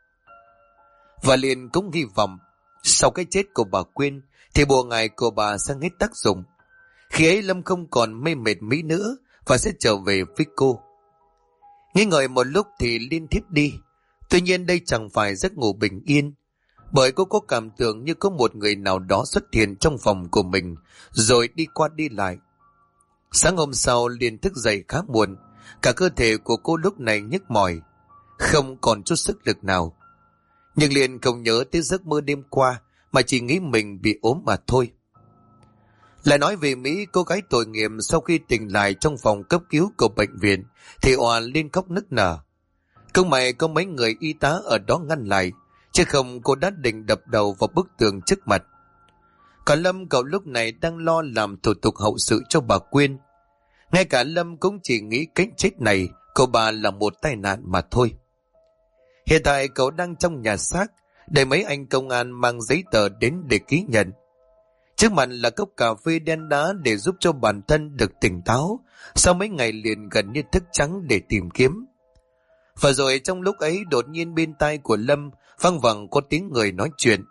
A: Và liền cũng hy vọng sau cái chết của bà Quyên thì bùa ngải của bà sẽ hết tác dụng. Khi ấy Lâm không còn mê mệt Mỹ nữa và sẽ trở về với cô. Nghi ngợi một lúc thì Liên thiếp đi. Tuy nhiên đây chẳng phải giấc ngủ bình yên, bởi cô có cảm tưởng như có một người nào đó xuất hiện trong phòng của mình rồi đi qua đi lại. Sáng hôm sau Liên thức dậy khá muộn, cả cơ thể của cô lúc này nhức mỏi, không còn chút sức lực nào. Nhưng Liên không nhớ tới giấc mơ đêm qua, mà chỉ nghĩ mình bị ốm mà thôi. Lại nói về Mỹ, cô gái tội nghiệp sau khi tỉnh lại trong phòng cấp cứu của bệnh viện thì òa lên khóc nức nở. Không may có mấy người y tá ở đó ngăn lại, chứ không cô đã định đập đầu vào bức tường trước mặt. Còn Lâm, cậu lúc này đang lo làm thủ tục hậu sự cho bà Quyên. Ngay cả Lâm cũng chỉ nghĩ cái chết này của bà là một tai nạn mà thôi. Hiện tại cậu đang trong nhà xác, để mấy anh công an mang giấy tờ đến để ký nhận. Trước mặt là cốc cà phê đen đá để giúp cho bản thân được tỉnh táo sau mấy ngày liền gần như thức trắng để tìm kiếm. Và rồi trong lúc ấy đột nhiên bên tai của Lâm văng vẳng có tiếng người nói chuyện.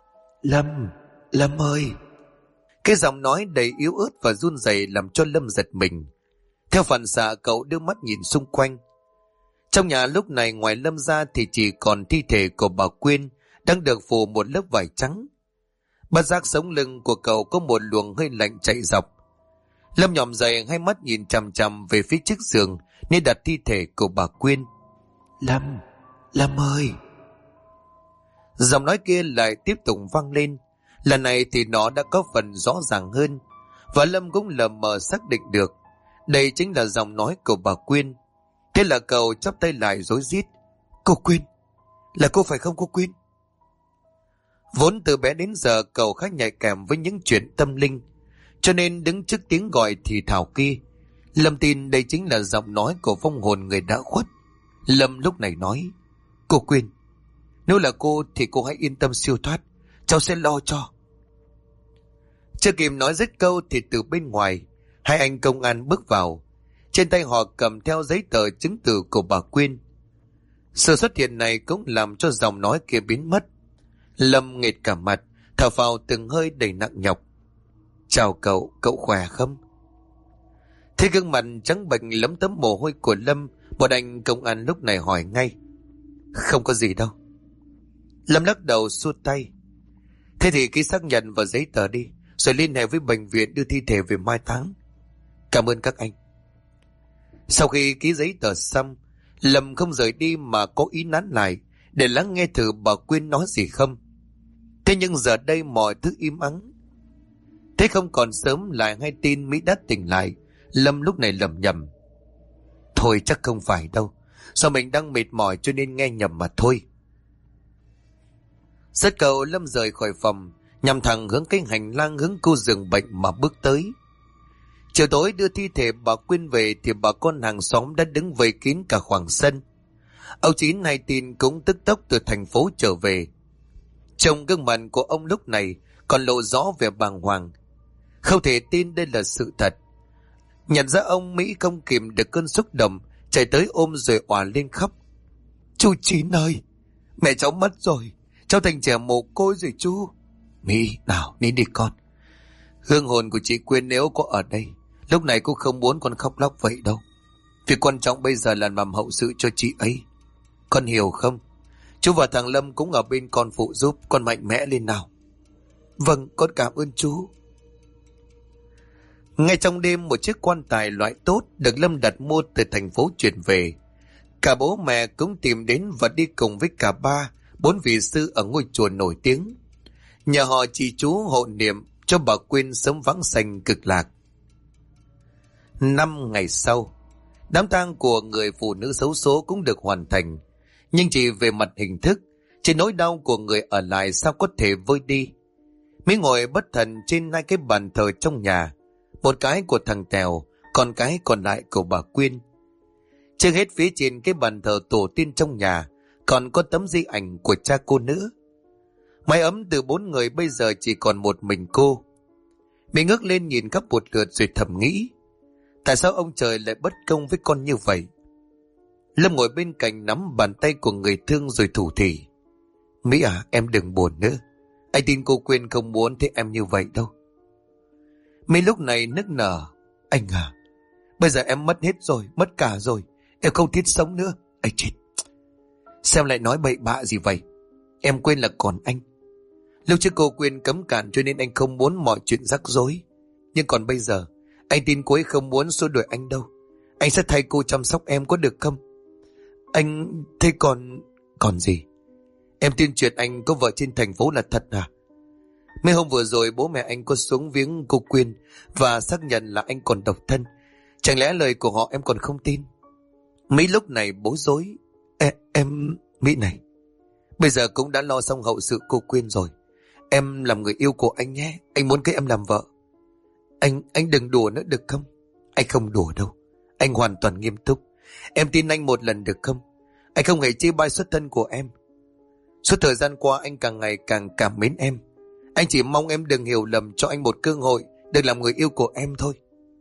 A: Lâm ơi! Cái giọng nói đầy yếu ớt và run rẩy làm cho Lâm giật mình. Theo phản xạ cậu đưa mắt nhìn xung quanh. Trong nhà lúc này ngoài Lâm ra thì chỉ còn thi thể của bà Quyên đang được phủ một lớp vải trắng. Bất giác sống lưng của cậu có một luồng hơi lạnh chạy dọc. Lâm nhòm dậy, hai mắt nhìn chằm chằm về phía trước giường nơi đặt thi thể của bà Quyên. Lâm ơi! Giọng nói kia lại tiếp tục vang lên. Lần này thì nó đã có phần rõ ràng hơn, và Lâm cũng lờ mờ xác định được đây chính là giọng nói của bà Quyên. Thế là cậu chắp tay lại rối rít: Cô Quyên, là cô phải không cô Quyên? Vốn từ bé đến giờ cậu khá nhạy cảm với những chuyện tâm linh, cho nên đứng trước tiếng gọi thì thào kia, Lâm tin đây chính là giọng nói của vong hồn người đã khuất. Lâm lúc này nói: Cô Quyên, nếu là cô thì cô hãy yên tâm siêu thoát, cháu sẽ lo cho. Chưa kịp nói dứt câu thì từ bên ngoài, hai anh công an bước vào. Trên tay họ cầm theo giấy tờ chứng từ của bà Quyên. Sự xuất hiện này cũng làm cho giọng nói kia biến mất. Lâm nghệt cả mặt, thở phào từng hơi đầy nặng nhọc. Chào cậu, cậu khỏe không? Thấy gương mặt trắng bệch lấm tấm mồ hôi của Lâm, một anh công an lúc này hỏi ngay: Không có gì đâu. Lâm lắc đầu xua tay: Thế thì ký xác nhận và giấy tờ đi, rồi liên hệ với bệnh viện đưa thi thể về mai táng. Cảm ơn các anh. Sau khi ký giấy tờ xong, Lâm không rời đi mà có ý nán lại để lắng nghe thử bà Quyên nói gì không. Thế nhưng giờ đây mọi thứ im ắng. Thế không còn sớm lại hay tin Mỹ đã tỉnh lại, Lâm lúc này lẩm nhẩm: Thôi chắc không phải đâu, do mình đang mệt mỏi cho nên nghe nhầm mà thôi. Rất cầu Lâm rời khỏi phòng, nhằm thẳng hướng cái hành lang hướng khu giường bệnh mà bước tới. Chiều tối đưa thi thể bà Quyên về thì bà con hàng xóm đã đứng vây kín cả khoảng sân. Ông Chín hay tin cũng tức tốc từ thành phố trở về. Trông gương mặt của ông lúc này còn lộ rõ vẻ bàng hoàng, không thể tin đây là sự thật. Nhận ra ông Mỹ không kìm được cơn xúc động, chạy tới ôm rồi òa lên khóc: Chú Chín ơi, mẹ cháu mất rồi, cháu thành trẻ mồ côi rồi chú. Mỹ, nào nín đi con. Hương hồn của chị Quyên nếu có ở đây, lúc này cũng không muốn con khóc lóc vậy đâu. Việc quan trọng bây giờ là làm hậu sự cho chị ấy. Con hiểu không? Chú và thằng Lâm cũng ở bên con phụ giúp, con mạnh mẽ lên nào. Vâng, con cảm ơn chú. Ngay trong đêm, một chiếc quan tài loại tốt được Lâm đặt mua từ thành phố chuyển về. Cả bố mẹ cũng tìm đến và đi cùng với cả bốn vị sư ở ngôi chùa nổi tiếng. Nhờ họ trì chú hộ niệm cho bà Quyên sớm vãng sanh cực lạc. 5 ngày sau, đám tang của người phụ nữ xấu số cũng được hoàn thành, nhưng chỉ về mặt hình thức, trên nỗi đau của người ở lại sao có thể vơi đi. Mỹ ngồi bất thần trên hai cái bàn thờ trong nhà, một cái của thằng Tèo, còn cái còn lại của bà Quyên. Trước hết phía trên cái bàn thờ tổ tiên trong nhà còn có tấm di ảnh của cha cô nữa. Mái ấm từ 4 người bây giờ chỉ còn một mình cô. Mỹ ngước lên nhìn khắp một lượt rồi thầm nghĩ: tại sao ông trời lại bất công với con như vậy? Lâm ngồi bên cạnh nắm bàn tay của người thương rồi thủ thỉ: Mỹ à, em đừng buồn nữa. Anh tin cô Quyên không muốn thấy em như vậy đâu. Mỹ lúc này nức nở: Anh à, bây giờ em mất hết rồi, mất cả rồi. Em không thiết sống nữa. Ây chết, xem lại nói bậy bạ gì vậy? Em quên là còn anh. Lúc trước cô Quyên cấm cản cho nên anh không muốn mọi chuyện rắc rối. Nhưng còn bây giờ, anh tin cô ấy không muốn xua đuổi anh đâu. Anh sẽ thay cô chăm sóc em, có được không? Anh... thế còn gì? Em tin chuyện anh có vợ trên thành phố là thật à? Mấy hôm vừa rồi bố mẹ anh có xuống viếng cô Quyên và xác nhận là anh còn độc thân. Chẳng lẽ lời của họ em còn không tin? Mỹ lúc này bối rối: Em... Mỹ này, bây giờ cũng đã lo xong hậu sự cô Quyên rồi. Em làm người yêu của anh nhé. Anh muốn cưới em làm vợ. Anh đừng đùa nữa được không? Anh không đùa đâu. Anh hoàn toàn nghiêm túc. Em tin anh một lần được không? Anh không hề chê bai xuất thân của em. Suốt thời gian qua anh càng ngày càng cảm mến em. Anh chỉ mong em đừng hiểu lầm, cho anh một cơ hội được làm người yêu của em thôi.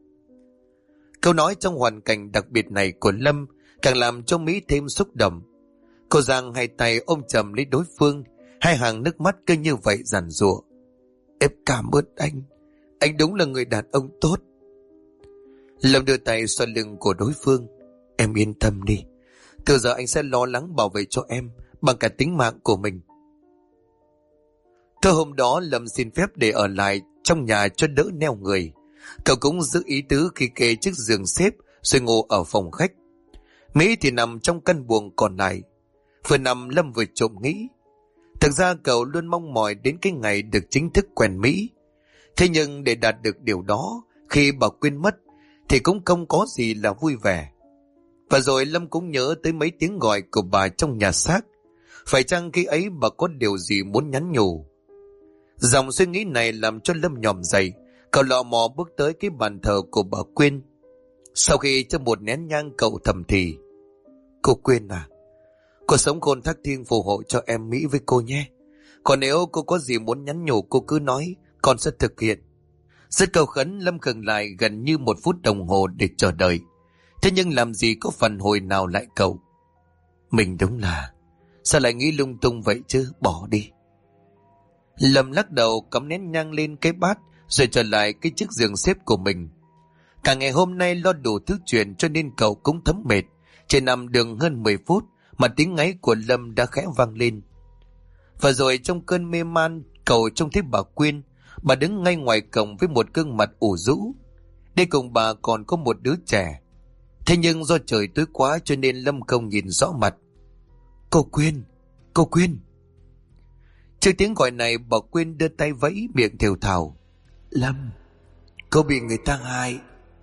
A: Câu nói trong hoàn cảnh đặc biệt này của Lâm càng làm cho Mỹ thêm xúc động. Cô giang hai tay ôm chầm lấy đối phương, hai hàng nước mắt cứ như vậy giàn giụa: Em cảm ơn anh đúng là người đàn ông tốt. Lâm đưa tay xoa lưng của đối phương: Em yên tâm đi, từ giờ anh sẽ lo lắng bảo vệ cho em bằng cả tính mạng của mình. Thôi hôm đó Lâm xin phép để ở lại trong nhà cho đỡ neo người. Cậu cũng giữ ý tứ khi kê chiếc giường xếp rồi ngủ ở phòng khách. Mỹ thì nằm trong căn buồng còn lại. Vừa nằm Lâm vừa trộm nghĩ: Thực ra cậu luôn mong mỏi đến cái ngày được chính thức quen Mỹ. Thế nhưng để đạt được điều đó, khi bà Quyên mất thì cũng không có gì là vui vẻ. Và rồi Lâm cũng nhớ tới mấy tiếng gọi của bà trong nhà xác. Phải chăng khi ấy bà có điều gì muốn nhắn nhủ? Dòng suy nghĩ này làm cho Lâm nhòm dậy. Cậu lọ mò bước tới cái bàn thờ của bà Quyên. Sau khi cho một nén nhang, cậu thầm thì: cô Quyên à, cô sống khôn thác thiên phù hộ cho em Mỹ với cô nhé. Còn nếu cô có gì muốn nhắn nhủ, cô cứ nói, con sẽ thực hiện. Rất cầu khấn, Lâm khựng lại gần như 1 phút đồng hồ để chờ đợi. Thế nhưng làm gì có phản hồi nào lại cậu. Mình đúng là sao lại nghĩ lung tung vậy chứ, bỏ đi. Lâm lắc đầu, cắm nén nhang lên cái bát rồi trở lại cái chiếc giường xếp của mình. Cả ngày hôm nay lo đủ thứ chuyện cho nên cậu cũng thấm mệt. Chỉ nằm đường hơn 10 phút mà tiếng ngáy của Lâm đã khẽ vang lên. Và rồi trong cơn mê man, cậu trông thấy bà Quyên. Bà đứng ngay ngoài cổng với một gương mặt ủ rũ. Đây cùng bà còn có một đứa trẻ. Thế nhưng do trời tối quá cho nên Lâm không nhìn rõ mặt. Cô Quyên, cô Quyên. Trước tiếng gọi này, bà Quyên đưa tay vẫy, miệng thều thào: Lâm, cô bị người ta hại.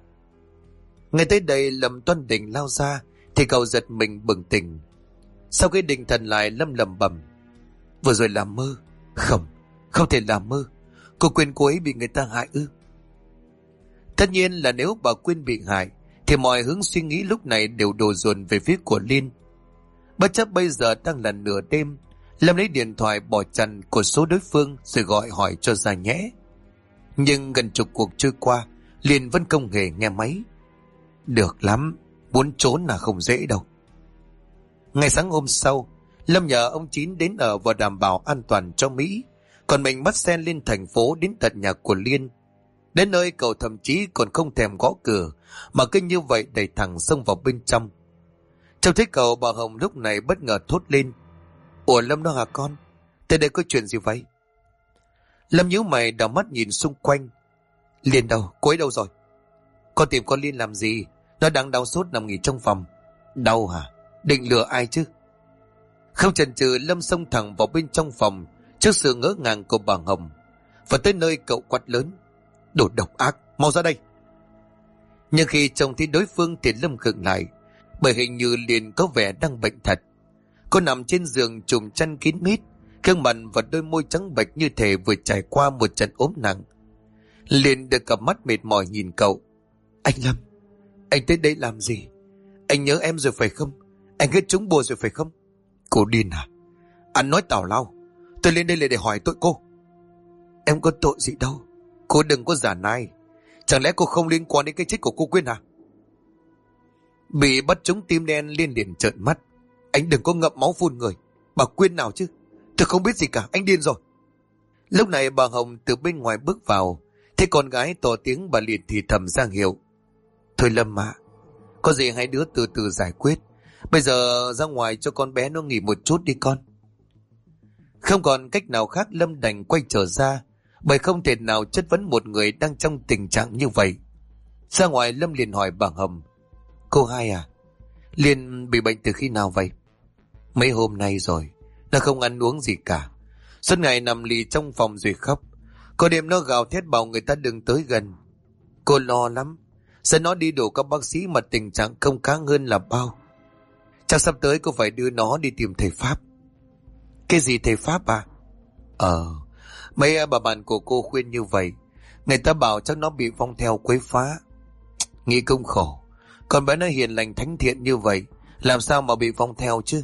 A: Ngay tới đây Lâm toan định lao ra thì cậu giật mình bừng tỉnh. Sau khi định thần lại, Lâm lẩm bẩm: vừa rồi là mơ. Không, không thể là mơ. Cô Quyên cô ấy bị người ta hại ư? Tất nhiên là nếu bà Quyên bị hại thì mọi hướng suy nghĩ lúc này đều đổ dồn về phía của Liên. Bất chấp bây giờ đang là nửa đêm, Lâm lấy điện thoại bỏ chặn của số đối phương rồi gọi hỏi cho ra nhẽ. Nhưng gần chục cuộc trôi qua, Liên vẫn không hề nghe máy. Được lắm, muốn trốn là không dễ đâu. Ngày sáng hôm sau, Lâm nhờ ông Chín đến ở và đảm bảo an toàn cho Mỹ. Còn mình bắt xe lên thành phố đến tận nhà của Liên. Đến nơi cậu thậm chí còn không thèm gõ cửa, mà cứ như vậy đẩy thẳng xông vào bên trong. Trông thấy cậu, bà Hồng lúc này bất ngờ thốt lên: Ủa Lâm đó hả con? Tới đây có chuyện gì vậy? Lâm nhíu mày đảo mắt nhìn xung quanh. Liên đâu? Cô ấy đâu rồi? Con tìm con Liên làm gì? Nó đang đau sốt nằm nghỉ trong phòng. Đau hả? Định lừa ai chứ? Không chần chừ, Lâm xông thẳng vào bên trong phòng trước sự ngỡ ngàng của bà Hồng. Và tới nơi cậu quát lớn: Đồ độc ác, mau ra đây! Nhưng khi trông thấy đối phương thì Lâm khựng lại, bởi hình như Liên có vẻ đang bệnh thật. Cô nằm trên giường trùm chăn kín mít, gương mặt và đôi môi trắng bệch như thể vừa trải qua một trận ốm nặng. Liên đưa cặp mắt mệt mỏi nhìn cậu. Anh Lâm, anh tới đây làm gì? Anh nhớ em rồi phải không? Anh hết trúng bùa rồi phải không? Cô điên à? Anh nói tào lao. Tôi lên đây là để hỏi tội cô. Em có tội gì đâu. Cô đừng có giả nai. Chẳng lẽ cô không liên quan đến cái chết của cô Quyên à? Bị bắt trúng tim đen, Liên liền trợn mắt. Anh đừng có ngậm máu phun người. Bà Quyên nào chứ? Tôi không biết gì cả, anh điên rồi. Lúc này bà Hồng từ bên ngoài bước vào. Thấy con gái to tiếng, bà liền thì thầm ra hiệu. Thôi Lâm ạ, có gì hai đứa từ từ giải quyết. Bây giờ ra ngoài cho con bé nó nghỉ một chút đi con. Không còn cách nào khác, Lâm đành quay trở ra, bởi không thể nào chất vấn một người đang trong tình trạng như vậy. Ra ngoài, Lâm liền hỏi bà Hồng. Cô hai à, Liên bị bệnh từ khi nào vậy? Mấy hôm nay rồi, nó không ăn uống gì cả. Suốt ngày nằm lì trong phòng rồi khóc. Có đêm nó gào thét bảo người ta đừng tới gần. Cô lo lắm. Sẽ nó đi đủ các bác sĩ mà tình trạng không khá hơn là bao. Chắc sắp tới cô phải đưa nó đi tìm thầy Pháp. Cái gì thầy Pháp à? Mấy bà bạn của cô khuyên như vậy. Người ta bảo chắc nó bị vong theo quấy phá. Nghĩ công khổ. Còn bé nó hiền lành thánh thiện như vậy, làm sao mà bị vong theo chứ?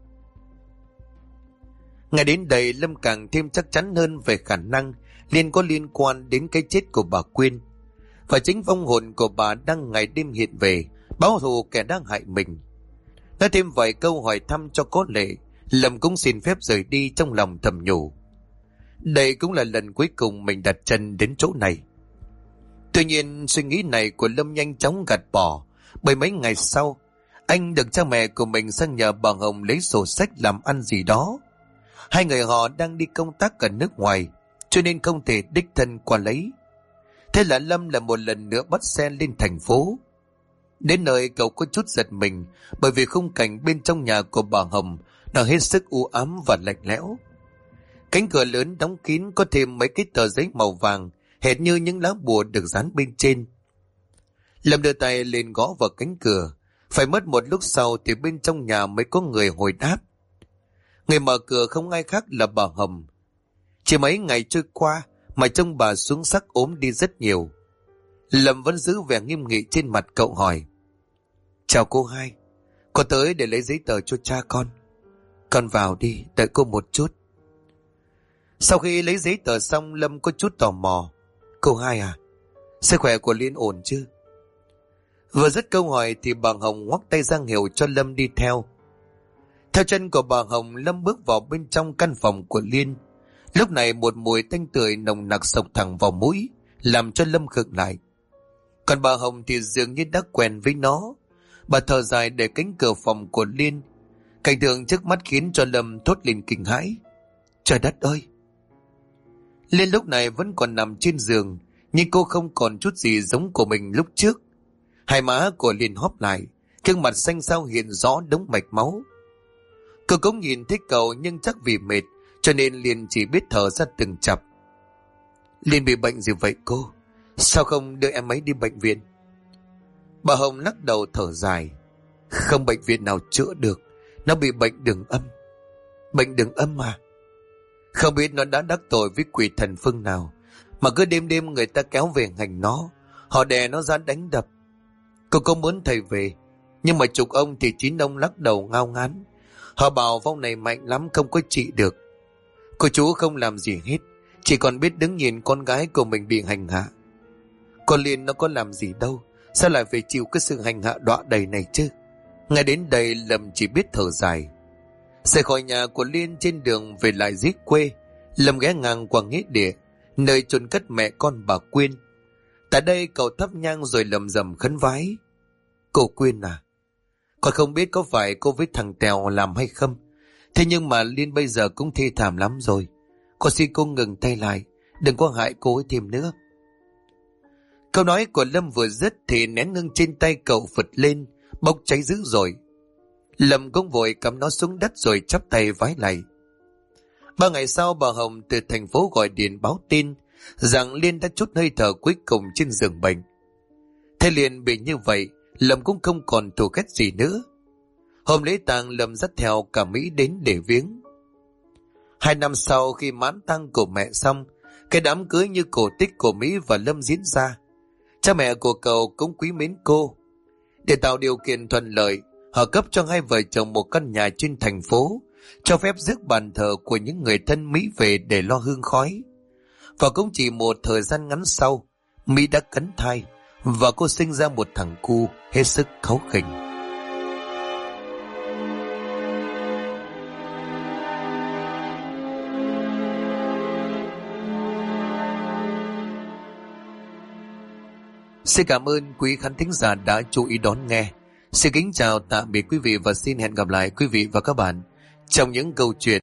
A: Ngày đến đây, Lâm càng thêm chắc chắn hơn về khả năng Liên có liên quan đến cái chết của bà Quyên. Và chính vong hồn của bà đang ngày đêm hiện về, báo thù kẻ đang hại mình. Nói thêm vài câu hỏi thăm cho có lệ, Lâm cũng xin phép rời đi, trong lòng thầm nhủ. Đây cũng là lần cuối cùng mình đặt chân đến chỗ này. Tuy nhiên, suy nghĩ này của Lâm nhanh chóng gạt bỏ, bởi mấy ngày sau, anh được cha mẹ của mình sang nhờ bà Hồng lấy sổ sách làm ăn gì đó. Hai người họ đang đi công tác ở nước ngoài, cho nên không thể đích thân qua lấy. Thế là Lâm lại một lần nữa bắt xe lên thành phố. Đến nơi, cậu có chút giật mình, bởi vì khung cảnh bên trong nhà của bà Hồng nó hết sức u ám và lạnh lẽo. Cánh cửa lớn đóng kín, có thêm mấy cái tờ giấy màu vàng hệt như những lá bùa được dán bên trên. Lâm đưa tay lên gõ vào cánh cửa. Phải mất một lúc sau thì bên trong nhà mới có người hồi đáp. Người mở cửa không ai khác là bà Hồng. Chỉ mấy ngày trôi qua mà trông bà xuống sắc ốm đi rất nhiều. Lâm vẫn giữ vẻ nghiêm nghị trên mặt, cậu hỏi: Chào cô hai, con tới để lấy giấy tờ cho cha con. Con vào đi, đợi cô một chút. Sau khi lấy giấy tờ xong, Lâm có chút tò mò: Cô hai à, sức khỏe của Liên ổn chứ? Vừa dứt câu hỏi thì bà Hồng ngoắc tay ra hiệu cho Lâm đi theo. Theo chân của bà Hồng, Lâm bước vào bên trong căn phòng của Liên. Lúc này một mùi tanh tưởi nồng nặc xộc thẳng vào mũi, làm cho Lâm khựng lại. Còn bà Hồng thì dường như đã quen với nó. Bà thở dài để cánh cửa phòng của Liên. Cảnh tượng trước mắt khiến cho Lâm thốt lên kinh hãi: Trời đất ơi! Liên lúc này vẫn còn nằm trên giường, nhưng cô không còn chút gì giống của mình lúc trước. Hai má của Liên hóp lại, gương mặt xanh xao hiện rõ đống mạch máu. Cô cũng nhìn thấy cậu, nhưng chắc vì mệt cho nên Liên chỉ biết thở ra từng chập. Liên bị bệnh gì vậy cô? Sao không đưa em ấy đi bệnh viện? Bà Hồng lắc đầu thở dài: Không bệnh viện nào chữa được, nó bị bệnh đường âm. Bệnh đường âm à? Không biết nó đã đắc tội với quỷ thần phương nào mà cứ đêm đêm người ta kéo về hành nó, họ đè nó ra đánh đập. Cô có muốn thầy về, nhưng mà chục ông thì chín ông lắc đầu ngao ngán. Họ bảo vong này mạnh lắm, không có trị được. Cô chú không làm gì hết, chỉ còn biết đứng nhìn con gái của mình bị hành hạ. Con Liên nó có làm gì đâu, sao lại phải chịu cái sự hành hạ đọa đầy này chứ? Ngay đến đây Lâm chỉ biết thở dài. Rời khỏi nhà của Liên trên đường về lại dưới quê, Lâm ghé ngang qua nghĩa địa, nơi chôn cất mẹ con bà Quyên. Tại đây cậu thắp nhang rồi lầm rầm khấn vái: Cô Quyên à, con không biết có phải cô với thằng Tèo làm hay không, thế nhưng mà Liên bây giờ cũng thê thảm lắm rồi. Con xin cô ngừng tay lại, đừng có hại cô ấy thêm nữa. Câu nói của Lâm vừa dứt thì nén hương trên tay cậu phật lên, bốc cháy dữ dội. Lâm cũng vội cắm nó xuống đất rồi chắp tay vái lạy. 3 ngày sau, bà Hồng từ thành phố gọi điện báo tin rằng Liên đã trút hơi thở cuối cùng trên giường bệnh. Thế Liên bị như vậy, Lâm cũng không còn thù ghét gì nữa. Hôm lễ tang, Lâm dắt theo cả Mỹ đến để viếng. 2 năm sau, khi mãn tang của mẹ xong, cái đám cưới như cổ tích của Mỹ và Lâm diễn ra. Cha mẹ của cậu cũng quý mến cô. Để tạo điều kiện thuận lợi, họ cấp cho hai vợ chồng một căn nhà trên thành phố, cho phép rước bàn thờ của những người thân Mỹ về để lo hương khói. Và cũng chỉ một thời gian ngắn sau, Mỹ đã cấn thai và cô sinh ra một thằng cu hết sức kháu khỉnh. Xin cảm ơn quý khán thính giả đã chú ý đón nghe. Xin kính chào tạm biệt quý vị và xin hẹn gặp lại quý vị và các bạn trong những câu chuyện